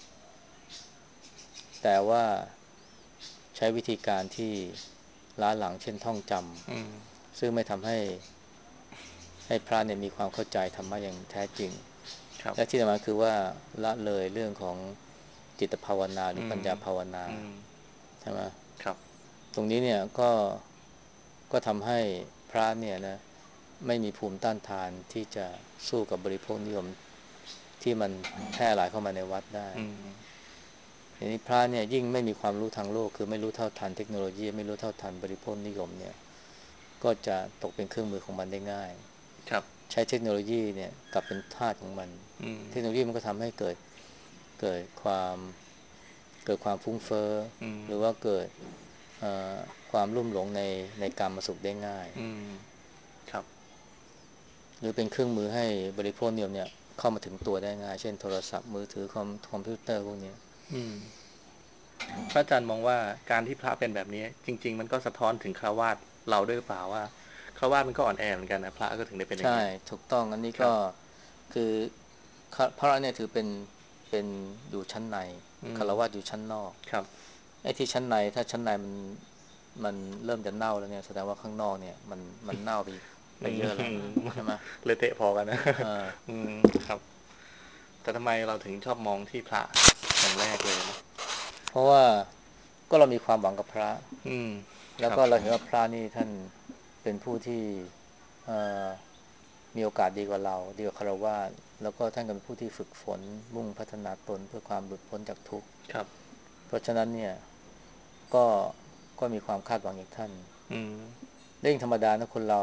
แต่ว่าใช้วิธีการที่ล้าหลังเช่นท่องจอืมำซึ่งไม่ทำให้พระเนี่ยมีความเข้าใจธรรมะอย่างแท้จริงครับและที่สำคัญคือว่าละเลยเรื่องของจิตภาวนาหรืออืมปัญญาภาวนาอืมใช่ไหมครับตรงนี้เนี่ยก็ทำให้พระเนี่ยนะไม่มีภูมิต้านทานที่จะสู้กับบริโภคนิยมที่มันแพร่หลายเข้ามาในวัดได้อืมทีนี้พระเนี่ยยิ่งไม่มีความรู้ทางโลกคือไม่รู้เท่าทันเทคโนโลยีไม่รู้เท่าทันบริโภคนิยมเนี่ยก็จะตกเป็นเครื่องมือของมันได้ง่ายครับใช้เทคโนโลยีเนี่ยกลับเป็นทาสของมันอืมเทคโนโลยีมันก็ทำให้เกิดความฟุ้งเฟ้ออืมหรือว่าเกิดเอ่อความลุ่มหลงในกามสุขได้ง่ายอืมครับหรือเป็นเครื่องมือให้บริโภคนิยมเนี่ยเข้ามาถึงตัวได้ง่ายเช่นโทรศัพท์มือถือคอมพิวเตอร์พวกนี้อืมพระอาจารย์มองว่าการที่พระเป็นแบบนี้จริงๆมันก็สะท้อนถึงฆราวาสเราด้วยหรือเปล่าว่าฆราวาสมันก็อ่อนแอเหมือนกันนะพระก็ถึงได้เป็นอย่างใช่เงี้ยถูกต้องอันนี้ก็ครับคือพระเนี่ยถือเป็นอยู่ชั้นในอืมฆราวาสอยู่ชั้นนอกครับไอ้ที่ชั้นในถ้าชั้นในมันเริ่มจะเน่าแล้วเนี่ยแสดงว่าข้างนอกเนี่ยมันเน่าไปอืเยอะแล้วมใช่ไหมเลยเตะพอกันนะเอออืมครับแต่ทำไมเราถึงชอบมองที่พระอย่างแรกเลยนะเพราะว่าก็เรามีความหวังกับพระอืมคแล้วรับก็เราเห็นว่าพระนี่ท่านเป็นผู้ที่เอ่อมีโอกาสดีกว่าเราดีกว่าฆราวาสแล้วก็ท่านก็เป็นผู้ที่ฝึกฝนมุ่งพัฒนาตนเพื่อความหลุดพ้นจากทุกข์ครับเพราะฉะนั้นเนี่ยก็มีความคาดหวังอย่างท่านอืมและยิ่งธรรมดานะคนเรา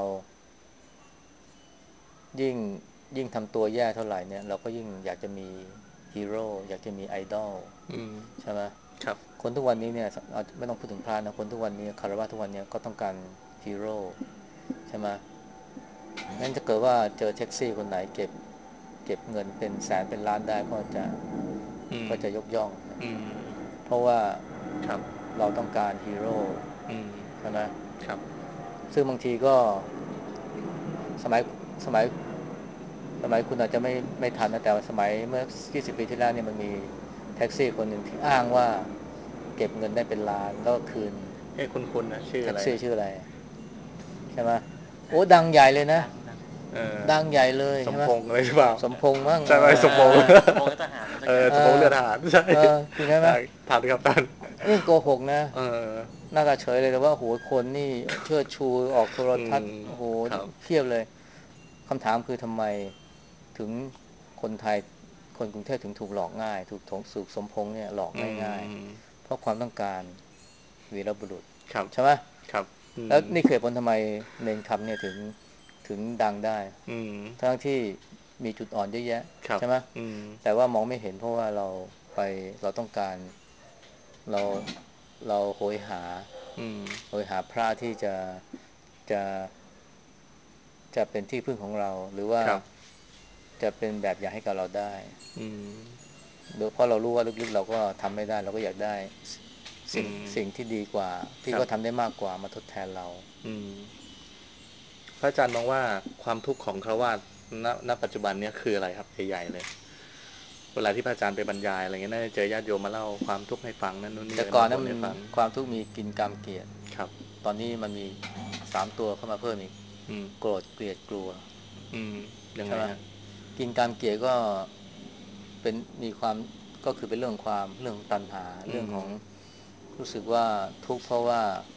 ยิ่งทำตัวแย่เท่าไหร่เนี่ยเราก็ยิ่งอยากจะมีฮีโร่อยากจะมีไอดอลอืมใช่ไหมครับคนทุกวันนี้เนี่ยไม่ต้องพูดถึงพระนะคนทุกวันนี้คารวะทุกวันนี้ก็ต้องการฮีโร่ใช่ไหมงั้นถ้าเกิดว่าเจอแท็กซี่คนไหนเก็บเงินเป็นแสนเป็นล้านได้อืมก็จะยกย่องนะอืมเพราะว่าครับเราต้องการฮีโร่อืมใช่ไหมครับซึ่งบางทีก็สมัยสมัยคุณอาจจะไม่ทันนะแต่ว่าสมัยเมื่อ20 ปีที่แล้วเนี่ยมันมีแท็กซี่คนหนึ่งที่อ้างว่าเก็บเงินได้เป็นล้านแล้วก็คืนคุณนะชื่อแท็กอะไรนะซี่ชื่ออะไรใช่ไหมโอ้ดังใหญ่เลยนะดังเออดังใหญ่เลยสมใช่ไหมพงษ์อะไรหรือเปล่าสมพงษ์มั้งใช่ไหมสมพงษ์สมพงษ์รัฐทหารสักอย่างสมพงษ์เรือทหารใช่จริงไหมทันครับทันเรื่องโกหกนะเออน่าจะเฉยเลยแต่ว่าโหคนนี่เชิดชูออกโทรอืทัศน์มโอ้โหครับเพียบเลยคำถามคือทำไมถึงคนไทยคนกรุงเทพถึงถูกหลอกง่ายถูกสมพงษ์เนี่ยหลอกอืง่ายมๆเพราะความต้องการวีรบุรุษครับใช่ไหมครับอืแล้วมนี่คือเหตุผลทำไมเนนคำเนี่ยถึงดังได้อืมทั้งที่มีจุดอ่อนเยอะแยะครับใช่ไหมอืมแต่ว่ามองไม่เห็นเพราะว่าไปเราต้องการเราเราอืมโหยหาพระที่จะจะเป็นที่พึ่งของเราหรือว่าครับจะเป็นแบบอย่างให้กับเราได้อืมโดยเพราะเรารู้ว่าลึกๆเราก็ทำไม่ได้เราก็อยากได้อืมสิ่งที่ดีกว่าที่ครับเขาทำได้มากกว่ามาทดแทนเราอืมพระอาจารย์มองว่าความทุกข์ของฆราวาสณปัจจุบันเนี้ยคืออะไรครับใหญ่ๆเลยเวลาที่พระอาจารย์ไปบรรยายอะไรเงี้ยน่าจะเจอญาติโยมมาเล่าความทุกข์ให้ฟังนั่นนู่นนี่แต่อะไรมาก่อนนั้นมันบ่นให้ฟังความทุกข์มีกินกรรมเกลียดครับตอนนี้มันมี3 ตัวเข้ามาเพิ่มอีกอืมโกรธเกลียดกลัวอืมยังใช่ไหมไงฮะกินกรรมเกลียดก็เป็นมีความก็คือเป็นเรื่องของตัณหาอืเรื่องของมรู้สึกว่าทุกข์เพราะว่า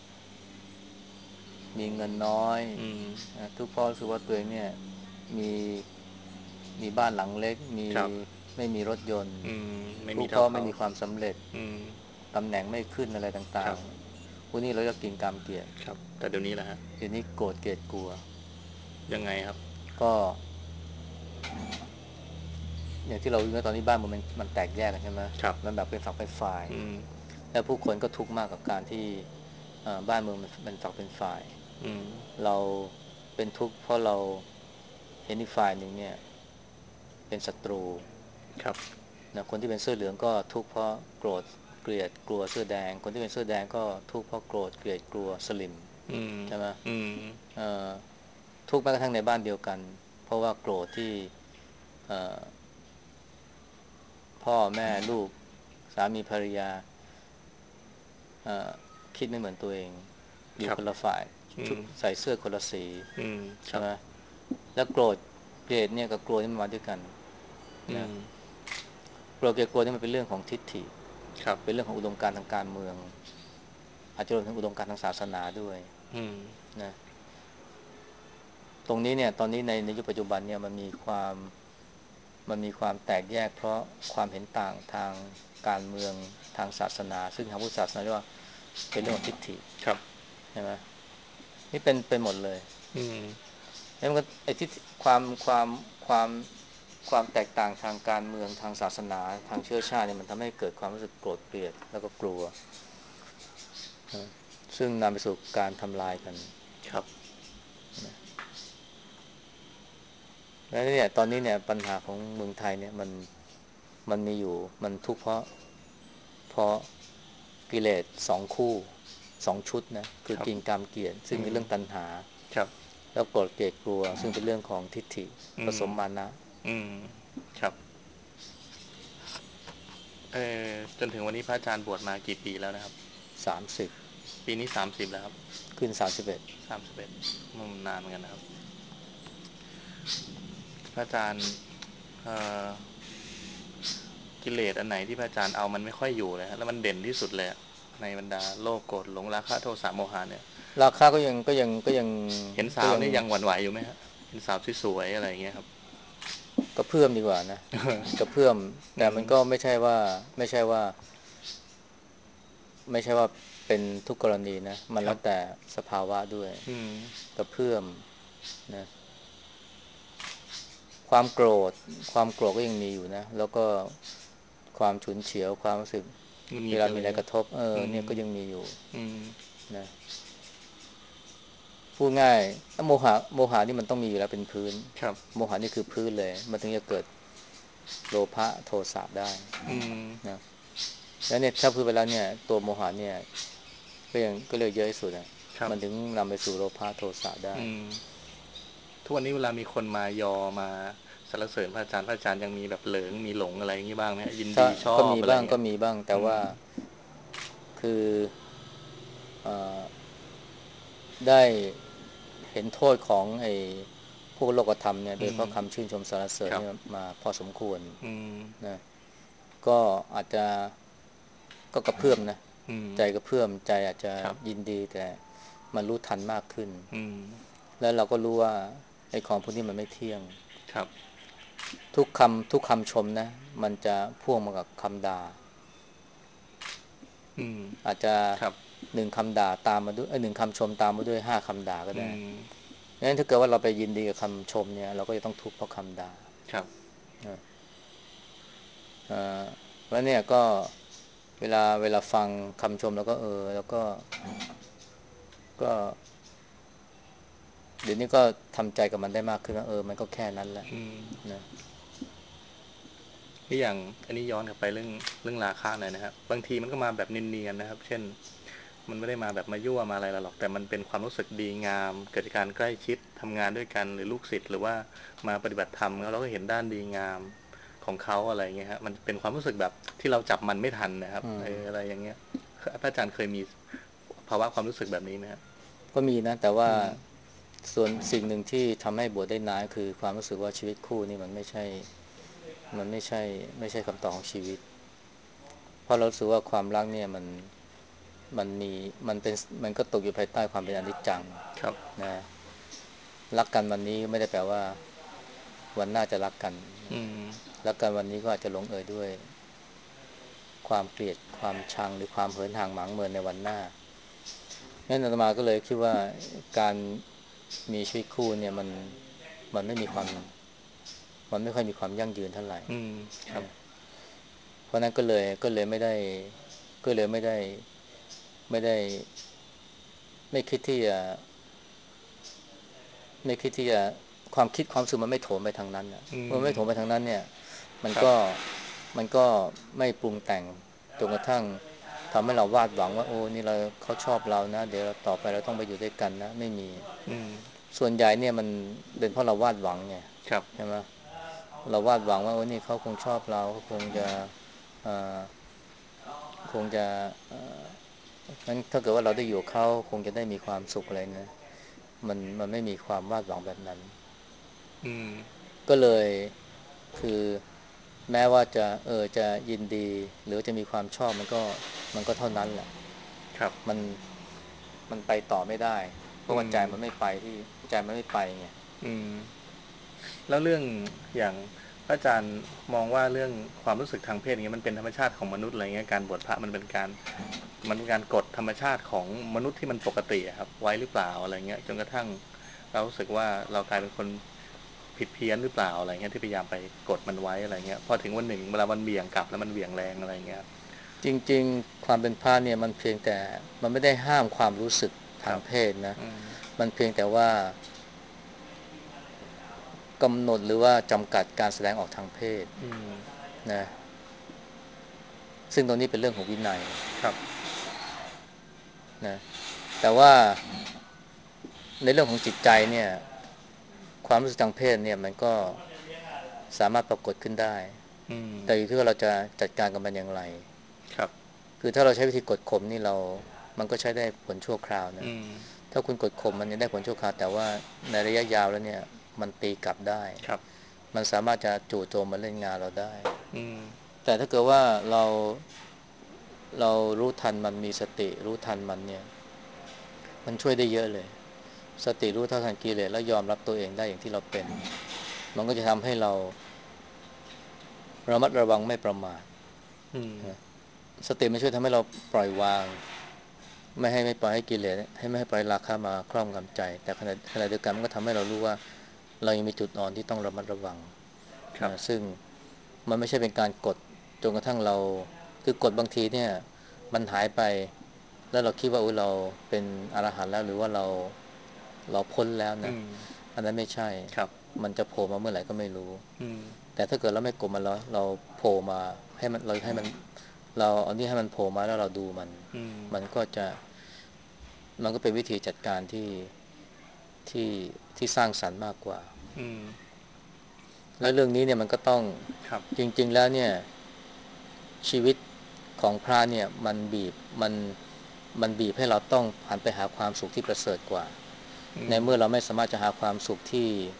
มีเงินน้อยอืมทุกข์เพราะรู้สึกว่าตัวเองเนี่ยมีมีบ้านหลังเล็กครับไม่มีรถยนต์อืมไม่ทุกข์เพมีเท่าเขาราะไม่มีความสำเร็จอืมตำแหน่งไม่ขึ้นอะไรคต่ารับงๆพวกนี้เราจะกินกรรมเกลียดครับแต่เดี๋ยวนี้แหละฮะเดี๋ยวนี้โกรธเกลียดกลัวยังไงครับก็อย่างที่เรารู้ว่าตอนนี้บ้านมันแตกแยกกันใช่ไหมครับมันแบบเป็นฝักเป็นฝ่ายอืมแล้วผู้คนก็ทุกข์มากกับการที่บ้านเมืองมันฝักเป็นฝ่ายอืมเราเป็นทุกข์เพราะเราเห็นอีกฝ่ายหนึ่งเนี่ยเป็นศัตรูครับนะคนที่เป็นเสื้อเหลืองก็ทุกข์เพราะโกรธเกลียดกลัวเสื้อแดงคนที่เป็นเสื้อแดงก็ทุกข์เพราะโกรธเกลียดกลัวสลิมอืมใช่ไหมอืมเอ่อทุกข์แม้กระทั่งในบ้านเดียวกันเพราะว่าโกรธที่เอ่อพ่อแม่ลูกสามีภรรยาเอ่อคิดไม่เหมือนตัวเองอยู่ครับคนละฝ่ายอืมใส่เสื้อคนละสีอืมครับใช่ไหมแล้วโกรธเกลียดเนี่ยกับกลัวนี่มันมาด้วยกันนะอืมโกรธเกลียดกลัวนี่มันเป็นเรื่องของทิฏฐิครับเป็นเรื่องของอุดมการณ์ทางการเมืองอาจจะรวมถึงอุดมการณ์ทางศาสนาด้วยอืมนะตรงนี้เนี่ยตอนนี้ในยุคปัจจุบันเนี่ยมันมีความแตกแยกเพราะความเห็นต่างทางการเมืองทางศาสนาซึ่งทางพุทธศาสนาเรียกว่าเป็นเรื่องของทิฏฐิครับใช่ไหมนี่เป็นหมดเลยอืมแล้วมันก็ไอ้ที่ความความความแตกต่างทางการเมืองทางศาสนาทางเชื้อชาติเนี่ยมันทำให้เกิดความรู้สึกโกรธเกลียดแล้วก็กลัวซึ่งนำไปสู่การทำลายกันครับแล้วเนี่ยตอนนี้เนี่ยปัญหาของเมืองไทยเนี่ยมันมีอยู่มันทุกข์เพราะกิเลส2 คู่2 ชุดนะคือครับกินกรรมเกลียดซึ่งอืมเป็นเรื่องตัณหาครับแล้วโกรธเกลียดกลัวซึ่งเป็นเรื่องของทิฏฐิผอืมสมมานะอืมครับจนถึงวันนี้พระอาจารย์บวชมากี่ปีแล้วนะครับ 30 ปีนี้30แล้วครับขึ้น31 31นานเหมือนกันนะครับพระอาจารย์เอ่อกิเลสอันไหนที่พระอาจารย์เอามันไม่ค่อยอยู่เลยฮะแล้วมันเด่นที่สุดเลยในบรรดาโลภโกรธหลงราคะโทสะโมหะเนี่ยราคาก็ยังเห็นก็ยังสาวนี่ยังหวั่นไหวอยู่ไหมฮะเห็นสาวสวยๆอะไรอย่างเงี้ยครับกระเพื่อมดีกว่านะกระเพื่อมอืแต่มันมก็ไม่ใช่ว่าไม่ใช่ว่าเป็นทุกกรณีนะมันครับแล้วแต่สภาวะด้วยอืมกระเพื่อมนะ ความโกรธความโกรธก็ยังมีอยู่นะแล้วก็ความฉุนเฉียวความรู้สึกหงุดหเวลามีงิดอะไรอะไรกระทบอืมเนี่ยก็ยังมีอยู่อืมนะพูดง่ายถ้าโมหะนี่มันต้องมีอยู่แล้วเป็นพื้นครับโมหะนี่คือพื้นเลยมันถึงจะเกิดโลภะโทสะได้อืมนะแล้วเนี่ยถ้าพูดไปแล้วเนี่ยตัวโมหะเนี่ยก็เรียกเยอะที่สุดนะครับมันถึงนำไปสู่โลภะโทสะได้อืมทุกวันนี้เวลามีคนมายอมาสรรเสริญพระอาจารย์ยังมีแบบเหลิงมีหลงอะไรอย่างนี้บ้างไหมฮะยินถ้าดีชอบอะไรเงี้ยก็มีบ้างแต่อืมว่าคือเอ่อได้เห็นโทษของไอ้พวกโลกธรรมเนี่ยโดอืมยเพราะคำชื่นชมสรรเสริครับญเนี่ยมาพอสมควรอืมนะก็อาจจะก็กระเพื่อมนะอืมใจกระเพื่อมใจอาจจะครับยินดีแต่มันรู้ทันมากขึ้นอืมแล้วเราก็รู้ว่าไอ้ของพวกนี้มันไม่เที่ยงครับทุกคำชมนะมันจะพ่วงมากับคำด่าอืมอาจจะครับหนึ่งคำด่าตามมาด้วยหนึ่งคำชมตามมาด้วยห้าคำด่าก็อืได้มงั้นถ้าเกิดว่าเราไปยินดีกับคำชมเนี่ยเราก็จะต้องทุกข์เพราะคำด่าครับนะอ่าแล้วเนี่ยก็เวลาฟังคำชมแล้วก็แล้วก็เดี๋ยวนี้ก็ทำใจกับมันได้มากขึ้นว่ามันก็แค่นั้นแหละอืมนะที่อย่างอันนี้ย้อนกลับไปเรื่องราคะหน่อยนะครับบางทีมันก็มาแบบเนียนๆนะครับเช่นมันไม่ได้มาแบบมายั่วมาอะไรเราหรอกแต่มันเป็นความรู้สึกดีงามเกิดจากการใกล้ชิดทำงานด้วยกันหรือลูกศิษย์หรือว่ามาปฏิบัติธรรมแล้วเราก็เห็นด้านดีงามของเขาอะไรเงี้ยฮะมันเป็นความรู้สึกแบบที่เราจับมันไม่ทันนะครับอืมอะไรอย่างเงี้ยพระอาจารย์เคยมีภาวะความรู้สึกแบบนี้ไหมครับก็มีนะแต่ว่าอืมส่วนสิ่งหนึ่งที่ทำให้บวชได้นานคือความรู้สึกว่าชีวิตคู่นี่มันไม่ใช่คำตอบของชีวิตเพราะเรารู้สึกว่าความรักเนี่ยมันมีมันเป็นมันก็ตกอยู่ภายใต้ความเป็นอนิจจังครับนะรักกันวันนี้ไม่ได้แปลว่าวันหน้าจะรักกันอืมรักกันวันนี้ก็อาจจะลงเอยด้วยความเกลียดความชังหรือความเหินห่างหมางเมินในวันหน้างั้นอาตมาก็เลยคิดว่าการมีชีวิตคู่เนี่ยมันไม่มีความมันไม่ค่อยมีความยั่งยืนเท่าไหร่อืมครับนะเพราะนั้นก็เลยไม่ได้ไม่คิดที่จะ ไม่คิดที่จะความคิดความรู้สึกมันไม่โถมไปทางนั้นนะอืเมื่อมไม่โถมไปทางนั้นเนี่ยมันครับก็มันก็ไม่ปรุงแต่งจนกระทั่งทำให้เราวาดหวังว่าโอ้นี่เราเขาชอบเรานะเดี๋ยวเราต่อไปเราต้องไปอยู่ด้วยกันนะไม่มีอืมส่วนใหญ่เนี่ยมันเป็นเพราะเราวาดหวังไงครับใช่ไหมเราวาดหวังว่าโอ้นี่เขาคงชอบเราเขาคงจะเอ่อคงจะงั้นถ้าเกิดว่าเราได้อยู่กับเขาคงจะได้มีความสุขอะไรนะมันไม่มีความวาดหวังแบบนั้นอืมก็เลยคือแม้ว่าจะยินดีหรือจะมีความชอบมันก็เท่านั้นแหละครับมันมันไปต่อไม่ได้เพราะอืว่าใจมมันไม่ไปที่ใจมันไม่ไปไงอืม แล้วเรื่องอย่างพระอาจารย์มองว่าเรื่องความรู้สึกทางเพศอย่างเงี้ยมันเป็นธรรมชาติของมนุษย์อะไรเงี้ยการบวชพระมันเป็นการกดธรรมชาติของมนุษย์ที่มันปกติอะครับไว้หรือเปล่าอะไรเงี้ยจนกระทั่งเรารู้สึกว่าเรากลายเป็นคนผิดเพี้ยนหรือเปล่าอะไรเงี้ยที่พยายามไปกดมันไว้อะไรเงี้ยพอถึงวันหนึ่งเวลามันเบี่ยงกลับแล้วมันเบี่ยงแรงอะไรเงี้ยจริงๆความเป็นพระเนี่ยมันเพียงแต่มันไม่ได้ห้ามความรู้สึกทางครับเพศนะอืมมันเพียงแต่ว่ากำหนดหรือว่าจำกัดการแสดงออกทางเพศอืมนะซึ่งตรงนี้เป็นเรื่องของวินัยครับนะแต่ว่าในเรื่องของจิตใจเนี่ยความรู้สึกทางเพศเนี่ยมันก็สามารถปรากฏขึ้นได้อืมแต่อยู่ที่ว่าเราจะจัดการกับมันอย่างไรครับคือถ้าเราใช้วิธีกดข่มนี่มันก็ใช้ได้ผลชั่วคราวนะอืมถ้าคุณกดข่มมันเนี่ยได้ผลชั่วคราวแต่ว่าในระยะยาวแล้วเนี่ยมันตีกลับได้ครับมันสามารถจะจู่โจมมาเล่นงานเราได้อืมแต่ถ้าเกิดว่าเรารู้ทันมันมีสติรู้ทันมันเนี่ยมันช่วยได้เยอะเลยสติรู้เท่าทันกิเลสแล้วยอมรับตัวเองได้อย่างที่เราเป็นมันก็จะทำให้เราระมัดระวังไม่ประมาทอืมนะสติมันช่วยทำให้เราปล่อยวาง ไม่ปล่อยให้กิเลสให้ไม่ให้ปล่อยราคะมาครอบงำใจแต่ขณะเดียวกันมันก็ทำให้เรารู้ว่าเรายังมีจุดอ่อนที่ต้องระมัดระวังครับนะซึ่งมันไม่ใช่เป็นการกดจนกระทั่งเราคือกดบางทีเนี่ยมันหายไปแล้วเราคิดว่าอุ้ยเราเป็นอรหันต์แล้วหรือว่าเราพ้นแล้วนะอืมอันนั้นไม่ใช่ครับมันจะโผล่มาเมื่อไหร่ก็ไม่รู้อืมแต่ถ้าเกิดเราไม่กดมันเราโผล่มาให้มันเราเอานี่ให้มันโผล่มาแล้วเราดูมันอืมมันก็จะ มันก็เป็นวิธีจัดการที่ที่สร้างสรรค์มากกว่าอืมแล้วเรื่องนี้เนี่ยมันก็ต้องครับจริงๆแล้วเนี่ยชีวิตของพระเนี่ยมันบีบให้เราต้องหันไปหาความสุขที่ประเสริฐกว่าอืมในเมื่อเราไม่สามารถจะหาความสุขที่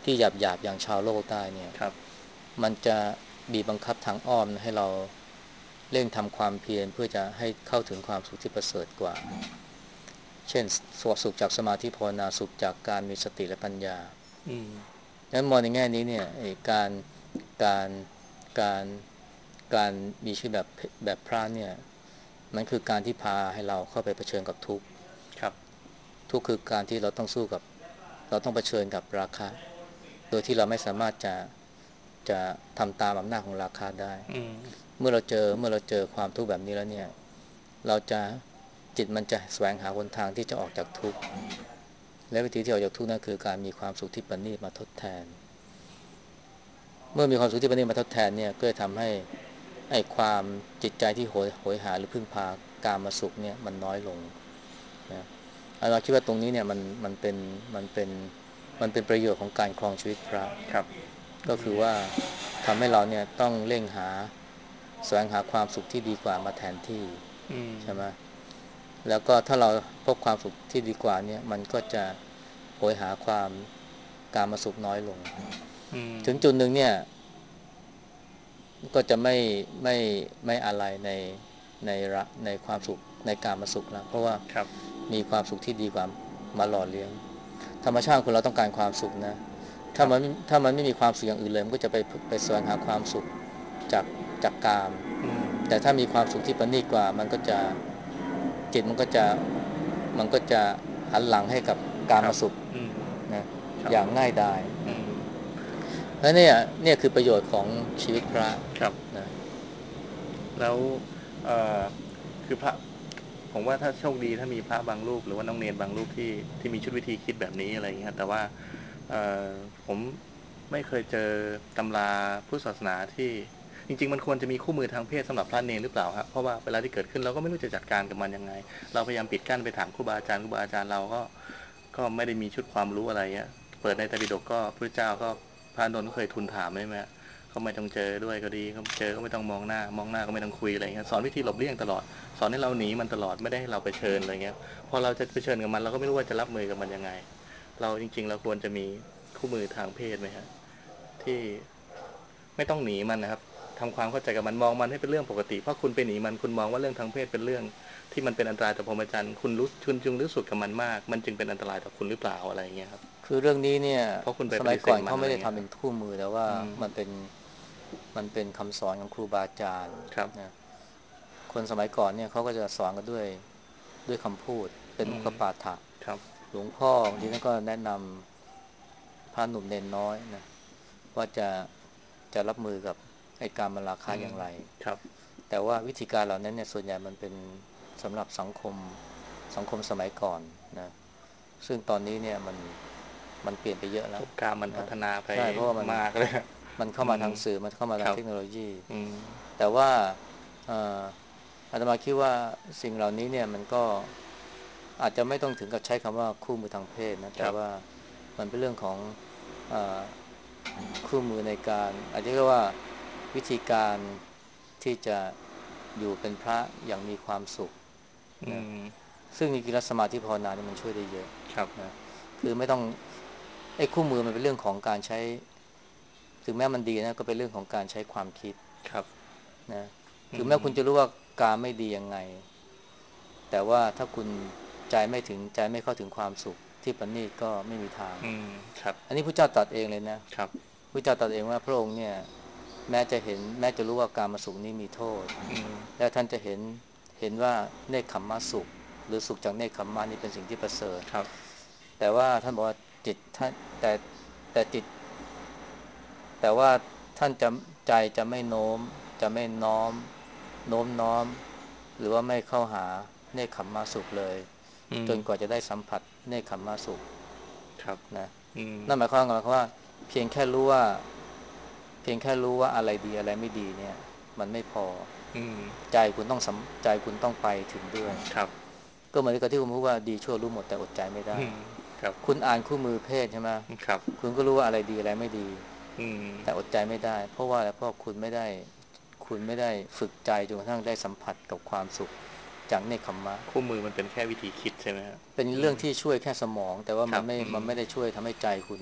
ที่หยาบๆอย่างชาวโลกได้เนี่ยครับมันจะบีบบังคับทางอ้อมให้เราเร่งทำความเพียรเพื่อจะให้เข้าถึงความสุขที่ประเสริฐกว่าเช่นสุขจากสมาธิภาวนาสุขจากการมีสติและปัญญาอืมนั้นมองในแง่นี้เนี่ยการการการมีชีวิตแบบพระเนี่ยมันคือการที่พาให้เราเข้าไปเผชิญกับทุกข์ครับทุกข์คือการที่เราต้องสู้กับเราต้องเผชิญกับราคะโดยที่เราไม่สามารถจะทำตามอำนาจของราคะได้อืมเมื่อเราเจอความทุกข์แบบนี้แล้วเนี่ยเราจะจิตมันจะแสวงหาหนทางที่จะออกจากทุกข์และวิธีที่ออกจากทุกข์นั่นคือการมีความสุขที่ประณีตมาทดแทนเมื่อมีความสุขที่ประณีตมาทดแทนเนี่ยก็จะทำให้ไอ้ความจิตใจที่โหยหาหรือพึ่งพากามสุขเนี่ยมันน้อยลงนะเราคิดว่าตรงนี้เนี่ยมันเป็นมันเป็นประโยชน์ของการครองชีวิตพระครับก็คือว่าทำให้เราเนี่ยต้องเร่งหาแสวงหาความสุขที่ดีกว่ามาแทนที่อืมใช่ไหมแล้วก็ถ้าเราพบความสุขที่ดีกว่าเนี่ยมันก็จะโหยหาความกามสุขน้อยลงอืมถึงจุดหนึ่งเนี่ยก็จะไม่ไม่อะไรในความสุขในกามสุขแล้วเพราะว่าครับมีความสุขที่ดีกว่ามาหล่อเลี้ยงธรรมชาติคนเราต้องการความสุขนะครับถ้ามันไม่มีความสุขอย่างอื่นเลยมันก็จะไปแสวงหาความสุขจากจากกามอืมแต่ถ้ามีความสุขที่ประณีตกว่ามันก็จะจิตมันก็จะหันหลังให้กับกาครับมสุขอืมนะครับอย่างง่ายดายอืนะมแล้วเนี่ยคือประโยชน์ของชีวิตพระครับนะแล้วเอ่อคือพระผมว่าถ้าโชคดีถ้ามีพระบางรูปหรือว่าน้องเนรบางรูปที่มีชุดวิธีคิดแบบนี้อะไรอย่างเงี้ยแต่ว่าเอ่อผมไม่เคยเจอตำราพุทธศาสนาที่จริงๆมันควรจะมีคู่มือทางเพศสำหรับพระเนรหรือเปล่าครับเพราะว่าเวลาที่เกิดขึ้นเราก็ไม่รู้จะจัดการกับมันยังไงเราพยายามปิดกั้นไปถามครูบาอาจารย์เราก็ไม่ได้มีชุดความรู้อะไรเงี้ยเปิดในไตรปิฎกก็พระเจ้าก็พระนนท์ก็เคยทูลถามใช่ไหมเขาไม่ต้องเจอด้วยก็ดีเขาเจอก็ไม่ต้องมองหน้าก็ไม่ต้องคุยอะไรเงี้ยสอนวิธีหลบเลี่ยงตลอดสอนให้เราหนีมันตลอดไม่ได้ให้เราไปเชิญอะไรเงี้ยพอเราจะไปเชิญกับมันเราก็ไม่รู้ว่าจะรับมือกับมันยังไงเราจริงๆเราควรจะมีคู่มือทางเพศไหมฮะที่ไม่ต้องหนีมันนะครับทำความเข้าใจกับมันมองมันให้เป็นเรื่องปกติเพราะคุณไปหนีมันคุณมองว่าเรื่องทางเพศเป็นเรื่องที่มันเป็นอันตรายต่อพรหมจรรย์คุณจึงรู้สึกกับมันมากมันจึงเป็นอันตรายต่อคุณหรือเปล่าอะไรเงี้ยครับคือเรื่องนี้เนี่ยเพราะคุณไปสมัยก่อนปฏิเสธมัเขาไม่ได้ทำนอะไรเงี้ยครับเป็นคู่มือแต่ว่าอืมมันเป็นคำสอนของครูบาอาจารย์ครับนะคนสมัยก่อนเนี่ยเขาก็จะสอนกันด้วยคำพูดเป็นอืมมุขปาฐะครับหลวงพ่อบางทีท่านก็แนะนำพระหนุ่มเนนน้อยนะว่าจะรับมือกับไอ้การมราคะอืมอย่างไรครับแต่ว่าวิธีการเหล่านั้นเนี่ยส่วนใหญ่มันเป็นสำหรับสังคมสมัยก่อนนะซึ่งตอนนี้เนี่ยมันเปลี่ยนไปเยอะแล้วโลกการมันพันะฒนาไปใช่เพราะว่ามันมากเลยมันเข้าอืมมาทางสื่อมันเข้ามาครับทางเทคโนโลยีอืมแต่ว่าเอ่ออาตมาคิดว่าสิ่งเหล่านี้เนี่ยมันก็อาจจะไม่ต้องถึงกับใช้คำว่าคู่มือทางเพศนะคแต่รับว่ามันเป็นเรื่องของเอ่อคู่มือในการอาจจะเรียกว่าวิธีการที่จะอยู่เป็นพระอย่างมีความสุขอืนะมซึ่งจริงๆแล้วสมาธิภาวนานี่มันช่วยได้เยอะครับนะคือไม่ต้องไอ้คู่มือมันเป็นเรื่องของการใช้ถึงแม้มันดีนะก็เป็นเรื่องของการใช้ความคิดครับนะอืถึงแม้มคุณจะรู้ว่าการไม่ดียังไงแต่ว่าถ้าคุณใจไม่เข้าถึงความสุขที่ประณีตก็ไม่มีทางอืมครับอันนี้พระเจ้าตรัสเองเลยนะครับพระเจ้าตรัสเองว่าพระองค์เนี่ยแม้จะรู้ว่าการมาสุขนี้มีโทษอืมและท่านจะเห็นว่าเนคขมมะสุขหรือสุขจากเนคขมมะนี่เป็นสิ่งที่ประเสริฐครับแต่ว่าท่านบอกว่าจิตท่านแต่จิตแต่ว่าท่านจะใจจะไม่โน้มจะไม่น้อมโน้มน้อมหรือว่าไม่เข้าหาเนคขมมะสุขเลยอืมจนกว่าจะได้สัมผัสเนคขมมะสุขครับนะอืมนั่นหมายความว่าเพียงแค่รู้ว่าเพียงแค่รู้ว่าอะไรดีอะไรไม่ดีเนี่ยมันไม่พออืมใจคุณต้องไปถึงด้วยครับก็เหมือนกับที่คุณพูดว่าดีชั่วรู้หมดแต่อดใจไม่ได้อืมครับคุณอ่านคู่มือเพศใช่ไหมครับคุณก็รู้ว่าอะไรดีอะไรไม่ดีอืมแต่อดใจไม่ได้เพราะว่าอะไรเพราะคุณไม่ได้ฝึกใจจนกระทั่งได้สัมผัสกับความสุขจากเนคขมมะคู่มือมันเป็นแค่วิธีคิดใช่ไหมครับเป็นอืมเรื่องที่ช่วยแค่สมองแต่ว่าครับอืมมันไม่ได้ช่วยทำให้ใจคุณ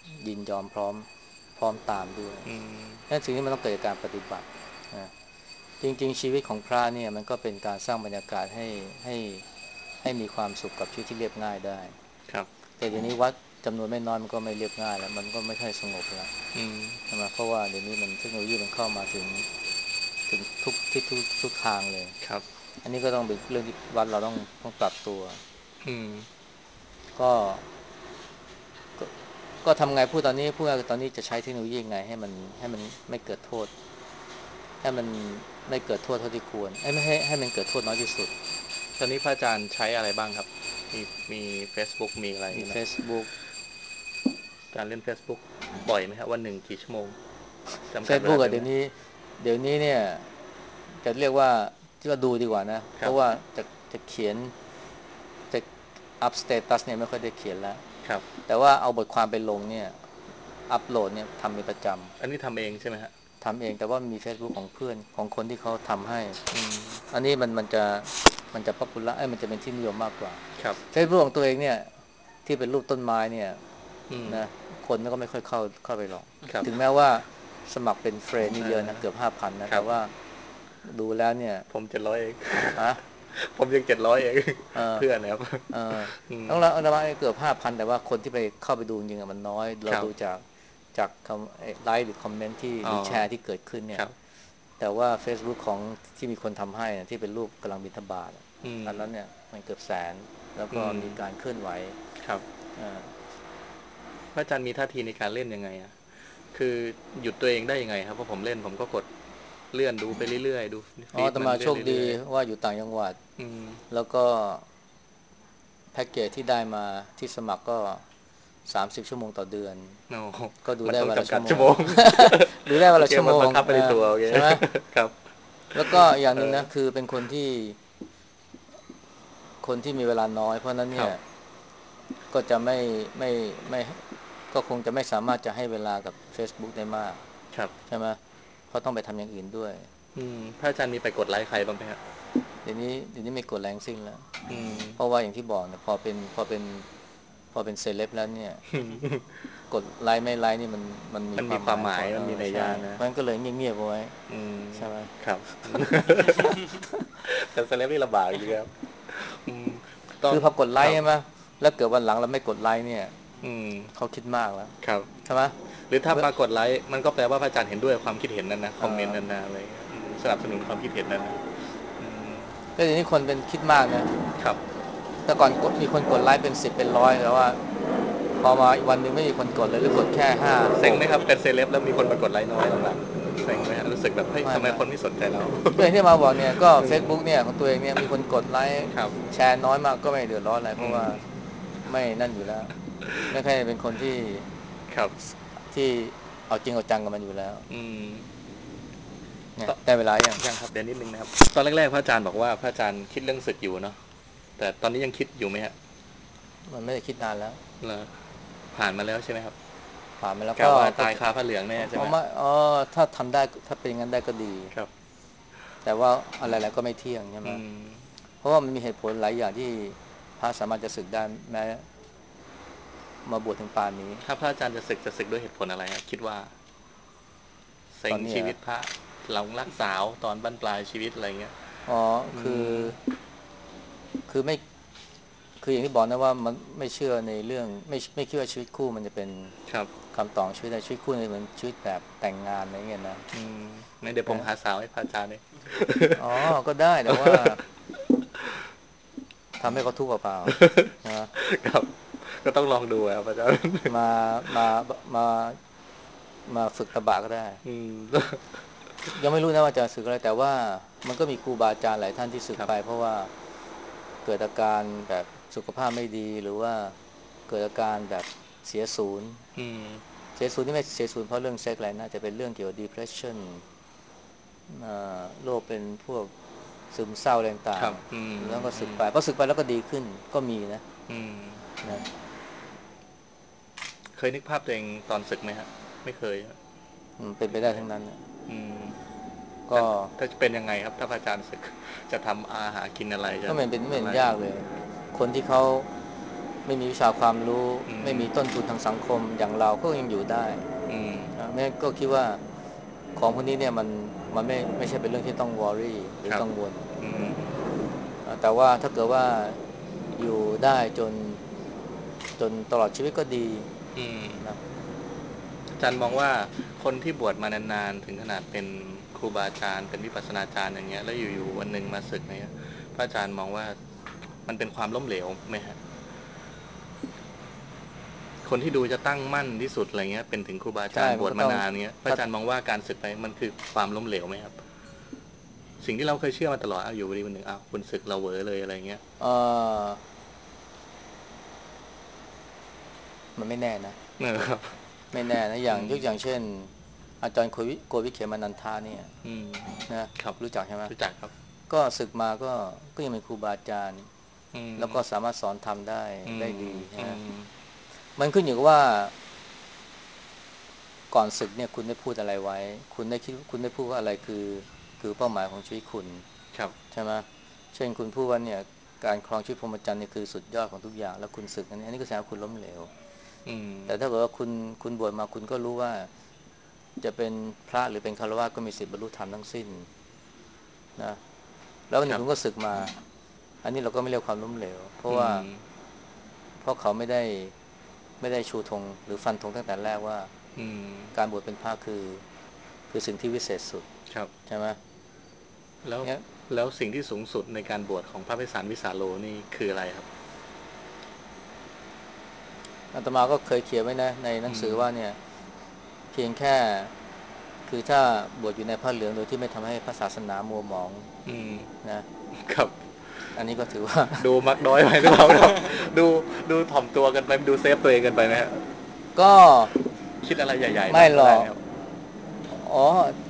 ยินยอมพร้อมตามด้วยอืมนั่นสิ่งที่มันต้องเกิดจากการปฏิบัตินะจริงๆชีวิตของพระเนี่ยมันก็เป็นการสร้างบรรยากาศให้ให้มีความสุขกับชีวิตที่เรียบง่ายได้ครับแต่เดี๋ยวนี้วัดจำนวนไม่น้อยมันก็ไม่เรียบง่ายแล้วมันก็ไม่ค่อยสงบแล้วอืมใช่ไหมเพราะว่าเดี๋ยวนี้มันเทคโนโลยีมันเข้ามาถึงทุกที่ทุกทางเลยครับอันนี้ก็ต้องเป็นเรื่องที่วัดเราต้องปรับตัวอืมก็ก็ก็ทำไงพูดง่ายๆตอนนี้จะใช้เทคโนโลยียังไงให้มันไม่เกิดโทษให้มันไม่เกิดโทษเท่าที่ควรไม่ให้มันเกิดโทษน้อยที่สุดตอนนี้พระอาจารย์ใช้อะไรบ้างครับมีมี Facebook มีอะไรมีเนาะ Facebook การเล่น Facebook บ่อยไหมครับวันหนึ่งกี่ชั่วโมงจำกัดเวลา Facebook อะตัวเองไหมเดี๋ยวนี้เนี่ยจะเรียกว่าที่ว่าดูดีกว่านะครับเพราะว่าจะเขียนจะอัพสเตตัสเนี่ยไม่ค่อยได้เขียนแล้วครับแต่ว่าเอาบทความไปลงเนี่ยอัพโหลดเนี่ยทำเป็นประจอันนี้ทำเองใช่ไหมฮะำทำเองแต่ว่ามี Facebook ของเพื่อนของคนที่เขาทำให้อืมอันนี้มันจะป๊อปปูล่ามันจะเป็นที่นิยมมากกว่าครับ Facebook ของตัวเองเนี่ยที่เป็นรูปต้นไม้เนี่ยอืมนะคนก็ไม่ค่อยเข้าไปหรอกครับถึงแม้ว่าสมัครเป็นเฟรนด์นี่เอเยอะอนะเกือบ5,000นะครับแต่ว่าดูแล้วเนี่ยผม700เองฮะผมยัง700เองเออเพื่อนนะครับเอออืมต้องเราเกือบ5,000แต่ว่าคนที่ไปเข้าไปดูจริงๆมันน้อยคเรารับดูจากไลค์หรือคอมเมนต์ที่หอ๋อรือแชร์ที่เกิดขึ้นเนี่ยครับแต่ว่า Facebook ของที่มีคนทำให้นะที่เป็นรูปกำลังบิณฑบาตอืมอันนั้นเนี่ยมันเกือบแสนแล้วก็อืมมีการเคลื่อนไหวครับอ่าพระอาจารย์มีท่าทีในการเล่นยังไงอ่ะคือหยุดตัวเองได้ยังไงครับเพราะผมเล่นผมก็กดเลื่อนดูไปเรื่อยๆดูฟีดอาตมามันเลื่อนโชคดีเรื่อยว่าอยู่ต่างจังหวัดๆอืมแล้วก็แพ็กเกจที่ได้มาที่สมัครก็30ชั่วโมงต่อเดือนโอ้ก็ดูมันต้องได้วันละชั่วโมงจำกัดชั่วโมงดูได้วัโอเคนละชั่วโมงมันบังคับไปในตัวโอเคใช่ไหมครับแล้วก็อย่างเออหนึ่งนะคือเป็นคนที่มีเวลาน้อยเพราะนั้นเนี่ยครับก็จะไม่ไม่ก็คงจะไม่สามารถจะให้เวลากับ Facebook ได้มากครับใช่ไหมเพราะต้องไปทำอย่างอื่นด้วยพระอาจารย์มีไปกดไลค์ใครบ้างไหมครับเดี๋ยวนี้ไม่กดแรงสิ้นแล้วอืมเพราะว่าอย่างที่บอกเนี่ยพอเป็นเซเลบแล้วเนี่ย กดไลค์ไม่ไลค์นี่มันมีมันความหมีความหมายมายกว่ามันมีนัยใช่ยะนะมันก็เลยเงียบๆเอาไว้อืมใช่ไหมครับแต่เซเลบนี่ลำบากจริงครับอืมต้องคือพอกดไลครับค์ใช่ไหมแล้วเกิดวันหลังเราไม่กดไลค์เนี่ยอืมเขาคิดมากแล้วครับใช่ไหมหรือถ้าเมื่อปรากฏไลค์มันก็แปลว่าพระอาจารย์เห็นด้วยความคิดเห็นนั้นนะคเอ่อมเมนต์อนั้นนะอะไรเงี้ยสนับสนุนความคิดเห็นนั้นนะอืมก็อย่างนี้คนเป็นคิดมากนะครับแต่ก่อนมีคนกดไลค์เป็น10เป็น100แต่ว่าพอมาอีกวันหนึ่งไม่มีคนกดเลยหรือกดแค่ห้าหกเซ็งไหมครับเป็นเซเลบแล้วมีคนมากดไลค์น้อยหลังๆเซ็งไหมฮะรู้สึกแบบเฮ้ยทำไมไม่คนไม่สนใจเราก็อย่างที่มาบอกเนี่ยก็อืม Facebook เนี่ยของตัวเองเนี่ยมีคนกดไลค์ครับแชร์น้อยมากก็ไม่เดือดร้อนอะไรเพอืมราะว่าไม่นั่นอยู่แล้วไม่ค่อยเป็นคนที่ครับที่เอาจริงเอาจังกับมันอยู่แล้วอืมเนี่ยได้เวลายังยังครับเดี๋ยวนิดนึงนะครับตอนแรกๆพระอาจารย์บอกว่าพระอาจารย์คิดเรื่องศึกอยู่เนาะแต่ตอนนี้ยังคิดอยู่ไหมฮะมันไม่ได้คิดนานแล้วเหรอผ่านมาแล้วใช่ไหมครับผ่านมาแล้วกล่าวว่าก็ตายคาพระเหลืองแน่ใช่ไหมไม่ถ้าทำได้ถ้าเป็นอย่างนั้นได้ก็ดีครับแต่ว่าอะไรๆก็ไม่เที่ยงใช่ไหมอืมเพราะว่ามันมีเหตุผลหลายอย่างที่พระสามารถจะสึกได้แม้มาบวชถึงป่านนี้ถ้าพระอาจารย์จะศึกด้วยเหตุผลอะไรครับคิดว่าเซ็งตอนนี้ชีวิตพระหลงรักสาวตอนบั้นปลายชีวิตอะไรเงี้ยอ๋ออืคือมคือไม่คืออย่างที่บอกนะว่ามันไม่เชื่อในเรื่องไม่คิดว่าชีวิตคู่มันจะเป็นครับคำตอบชีวิตในชีวิตคู่ในเหมือนชีวิตแบบแต่งงานอะไรเงี้ยนะอืมงั้นเดี๋ยวผมนะหาสาวให้พระอาจารย์เองอ๋อก็ได้แต่ว่า ทำให้เขาทุกข์เปล่าๆนะครับก็ต้องลองดูครับอาจารย์มามามามาฝึกตบะก็ได้อืมยังไม่รู้นะว่าจะสึกอะไรแต่ว่ามันก็มีครูบาอาจารย์หลายท่านที่สึกครับไปเพราะว่าเกิดอาการแบบสุขภาพไม่ดีหรือว่าเกิดอาการแบบเสียศูนย์อืมเสียศูนย์ที่ไม่เสียศูนย์เพราะเรื่องเซ็กอะไรนะจะเป็นเรื่องเกี่ยวกับ depression โรคเป็นพวกซึมเศร้าอะไรต่างครับอืมๆแล้วก็อืมสึกไปพอสึกไปแล้วก็ดีขึ้นก็มีนะอืมนะเคยนึกภาพตัวเองตอนศึกไหมฮะไม่เคยฮะเป็นไปได้ทั้งนั้นนะอืมก็ถ้าจะเป็นยังไงครับถ้าพระอาจารย์ศึกจะทำอาหารกินอะไรจะก็ไม่เห็นอะไรยากเลยคนที่เขาไม่มีวิชาความรู้อืมไม่มีต้นทุนทางสังคมอย่างเราก็ยังอยู่ได้อืมไม่งั้นก็คิดว่าของพวกนี้เนี่ยมันไม่ใช่เป็นเรื่องที่ต้องวอรี่หรือครับกังวลอืมแต่ว่าถ้าเกิดว่าอยู่ได้จนตลอดชีวิตก็ดีอืมนะอาจารย์มองว่าคนที่บวชมานานๆถึงขนาดเป็นครูบาอาจารย์เป็นวิปัสสนาจารย์อย่างเงี้ยแล้วอยู่ๆวันหนึ่งมาศึกเนี้ยพระอาจารย์มองว่ามันเป็นความล้มเหลวไหมฮะคนที่ดูจะตั้งมั่นที่สุดอะไรเงี้ยเป็นถึงครูบาอาจารย์บวชมาใช่มันก็ต้องนานเงี้ยพระถ้าอาจารย์มองว่าการศึกไปมันคือความล้มเหลวไหมครับสิ่งที่เราเคยเชื่อมาตลอดอยู่ดีวันหนึ่งคุณศึกเราเหวอเลยอะไรเงี้ยเออมันไม่แน่นะครับไม่แน่นะอย่าอืมงยกอย่างเช่นอาจารย์โกวิเขมานันทาเนี่ยอืมนะครับรู้จักใช่ไหมรู้จักครับก็ศึกมาก็ยังเป็นครูบาอาจารย์อืมแล้วก็สามารถสอนทำได้อืได้มดีอืนะมมันขึ้นอยู่กับว่าก่อนศึกเนี่ยคุณได้พูดอะไรไว้คุณได้พูดว่าอะไรคือเป้าหมายของชีวิตคุณครับใช่ไหมเช่นคุณพูดว่าเนี่ยการครองชีวิตพรหมจรรย์เนี่ยคือสุดยอดของทุกอย่างแล้วคุณศึกอันนี้ก็แสดงว่าคุณล้มเหลวอืมแต่ถ้าเกิดว่าคุณบวชมาคุณก็รู้ว่าจะเป็นพระหรือเป็นฆราวาสก็มีสิทธิบรรลุธรรมทั้งสิ้นนะแล้ววันหครับนึ่งคุณก็ศึกมาอันนี้เราก็ไม่เรียกความล้มเหลวเพราะอืว่ามเพราะเขาไม่ได้ชูธงหรือฟันธงตั้งแต่แรกว่าอืมการบวชเป็นพระคือสิ่งที่วิเศษสุดครับใช่ไหมแล้วเนี่ยแล้วสิ่งที่สูงสุดในการบวชของพระภิกษุวิสาโลนี่คืออะไรครับอาตมาก็เคยเขียนไว้นะในหนังอืมสือว่าเนี่ยเพียงแค่คือถ้าบวชอยู่ในผ้าเหลืองโดยที่ไม่ทำให้พระศาสนามัวหมองอืมนะครับอันนี้ก็ถือว่าดูมักน้อยไปหรือเปล่าครับดูดูถ่อมตัวกันไปดูเซฟตัวเองกันไปไหมฮะก็คิดอะไรใหญ่ๆบ้างไม่หรอกก็ได้นะครับอ๋อ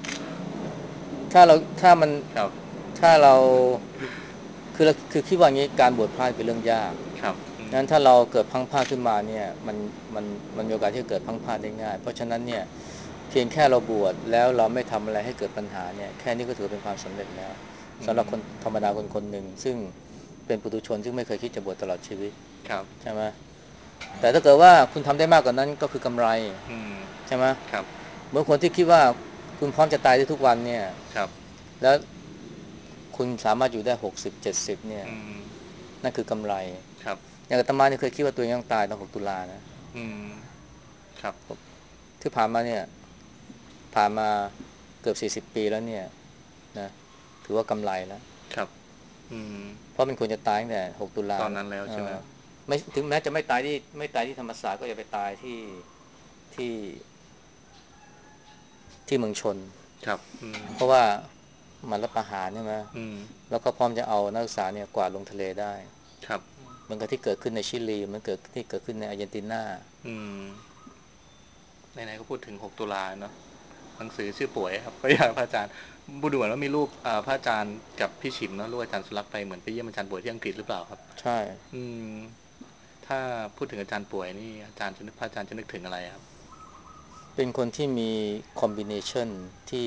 ถ้ามันครับถ้าเราคือคิดว่างี้การบวชพระเป็นเรื่องยากครับอืมงั้นถ้าเราเกิดพลั้งพลาดขึ้นมาเนี่ยมันมีโอกาสที่จะเกิดพลั้งพลาดได้ง่ายเพราะฉะนั้นเนี่ยเพียงแค่เราบวชแล้วเราไม่ทำอะไรให้เกิดปัญหาเนี่ยแค่นี้ก็ถือเป็นความสำเร็จแล้วอืสำหรับมคนธรรมดาคนหนึ่งซึ่งเป็นปุถุชนซึ่งไม่เคยคิดจะบวชตลอดชีวิตครับใช่ไหมแต่ถ้าเกิดว่าคุณทำได้มากกว่านั้นก็คือกำไรอืมใช่ไหมครับเมื่อคนที่คิดว่าคุณพร้อมจะตายได้ทุกวันเนี่ยครับแล้วคุณสามารถอยู่ได้60-70เนี่ยอืมนั่นคือกำไรครับอย่างอาตมาเนี่ยเคยคิดว่าตัวเองต้องตายตอน6 ตุลานะอืมครับที่ผ่านมาเนี่ยผ่านมาเกือบ40 ปีแล้วเนี่ยนะถือว่ากำไรแล้วครับอืมเพราะมันควรจะตายตั้งแต่6 ตุลาตอนนั้นแล้วเอใช่ไหมอไม่ถึงแม้จะไม่ตายที่ธรรมศาสตร์ก็อย่าไปตายที่ที่เมืองชนครับอืมเพราะว่ามันรัฐประหารใช่ไหมอืมแล้วก็พร้อมจะเอานักศึกษาเนี่ยกวาดลงทะเลได้ครับเหมือนกับที่เกิดขึ้นในชิลีมันเกิดขึ้นในอาร์เจนตินาอืมไหนๆก็พูดถึง6 ตุลาเนาะ หนังสือชื่อป่วยครับก็อยากพระอาจารย์บูดูเหมือนว่ามีรูปพระอาจารย์กับพี่ฉิมเนาะลูกอาจารย์สุรักษ์ไปเหมือนไปเยี่ยมอาจารย์ป่วยที่อังกฤษหรือเปล่าครับใช่อืมถ้าพูดถึงอาจารย์ป่วยนี่อาจารย์จะนึกพระอาจารย์จะนึกถึงอะไรครับเป็นคนที่มีคอมบิเนชันที่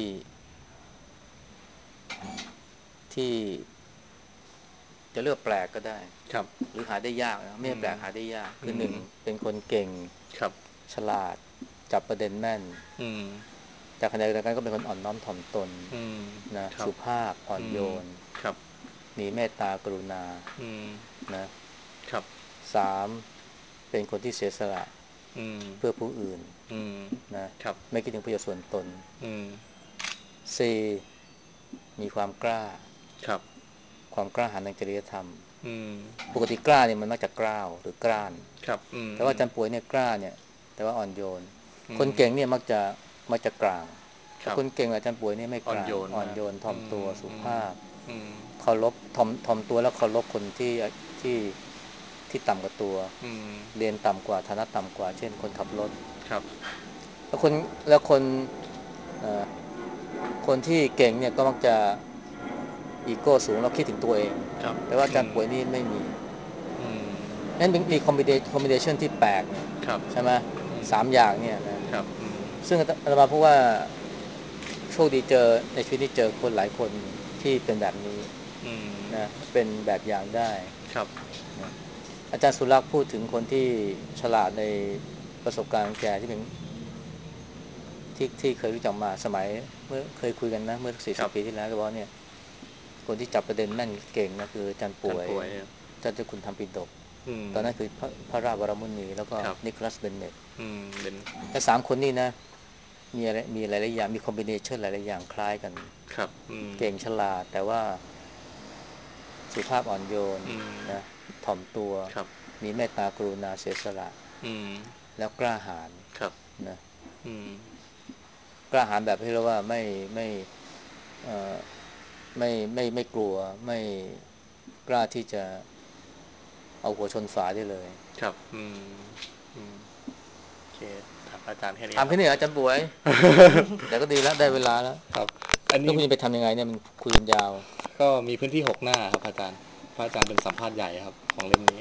ที่จะเลือกแปลกก็ได้ครับหรือหาได้ยากนะไม่อืมใช่แปลกหาได้ยากคือือหนึ่งมเป็นคนเก่งครับฉลาดจับประเด็นแม่นอืมแต่ขณะเดียวกันก็เป็นคนอ่อนน้อมถ่อมตนอืมนะครับสุภาพอ่อนอืโยมนครับมีเมตตากรุณาอืมนะครับ 3เป็นคนที่เสียสละอืมเพื่อผู้อื่นอืมนะครับไม่คิดถึงประโยชน์ส่วนตนอืม 4มีความกล้าครับความกล้าหาญทางจริยธรรมอืมปกติกล้าเนี่ยมันมักจะกล้าวหรือกล้านครับอืมแต่ว่าอืมอาจารย์ป่วยเนี่ยกล้าเนี่ยแต่ว่าอ่อนโยนอืมคนเก่งเนี่ยมักจะกลางคแต่รับคนเก่งแบบอาจารย์ป่วยเนี่ยไม่กลางอ่อนโยนอ่อนมากโยนถ่ออืมตัวมสุอืมภาพอืมเคารพถ่อมตัวแล้วเคารพคนที่ที่ต่ำกว่าตัวอืมเรียนต่ำกว่าฐานะต่ำกว่าเช่นคนขับรถครับแล้วคนเอ่อคนที่เก่งเนี่ยก็มักจะอีโก้สูงแล้วคิดถึงตัวเองครับแต่ว่าอาอืมจารย์ป่วยนี่ไม่มีอืมนั้นมีคอมบิเนชันที่แปลกเนี่ยครับใช่ไหมอืม 3 อย่างเนี่ยนะครับอืมซึ่งอาตมาพูดว่าโชคดีเจอในชีวิตนี้เจอคนหลายคนที่เป็นแบบนี้อืมนะเป็นแบบอย่างได้ครับนะอาจารย์สุรักษ์พูดถึงคนที่ฉลาดในประสบการณ์ของแกที่เป็นที่เคยรู้จักมาสมัยเมื่อเคยคุยกันนะเมื่อสี่ครับสิบปีที่แล้วก็บอกเนี่ยคนที่จับประเด็นแม่นเก่งนะคืออาจารย์การป่วยป่วยครับอาจารย์เจ้าคุณทำปิฎกอืมตอนนั้นคือพระราชวรมุนีแล้วก็ครับนิโคลัสเบนเน็ตเป็นแต่สามคนนี้นะมีหลายๆอย่างมีคอมบิเนชันหลายๆอย่างคล้ายกันครับเก่งฉลาดแต่ว่าสุภาพอ่อนโยนอืมนะถ่อมตัวครับมีเมตตากรุณาเสียสละอืมแล้วกล้าหาญครับนะอืมกล้าหาญแบบที่เรียกว่าไม่เอ่อไม่กลัวไม่กล้าที่จะเอาหัวชนฝาได้เลยครับอืมโอเคถามอาจารย์แค่นี้ครับทำแค่นี้เหรออาจารย์ป่วย แต่ก็ดีแล้วได้เวลาแล้วครับอันนี้แล้วคุณจะไปทำยังไงเนี่ยมันคุยกันยาวก็มีพื้นที่6 หน้าครับอาจารย์พระอาจารย์เป็นสัมภาษณ์ใหญ่ครับของเล่มนี้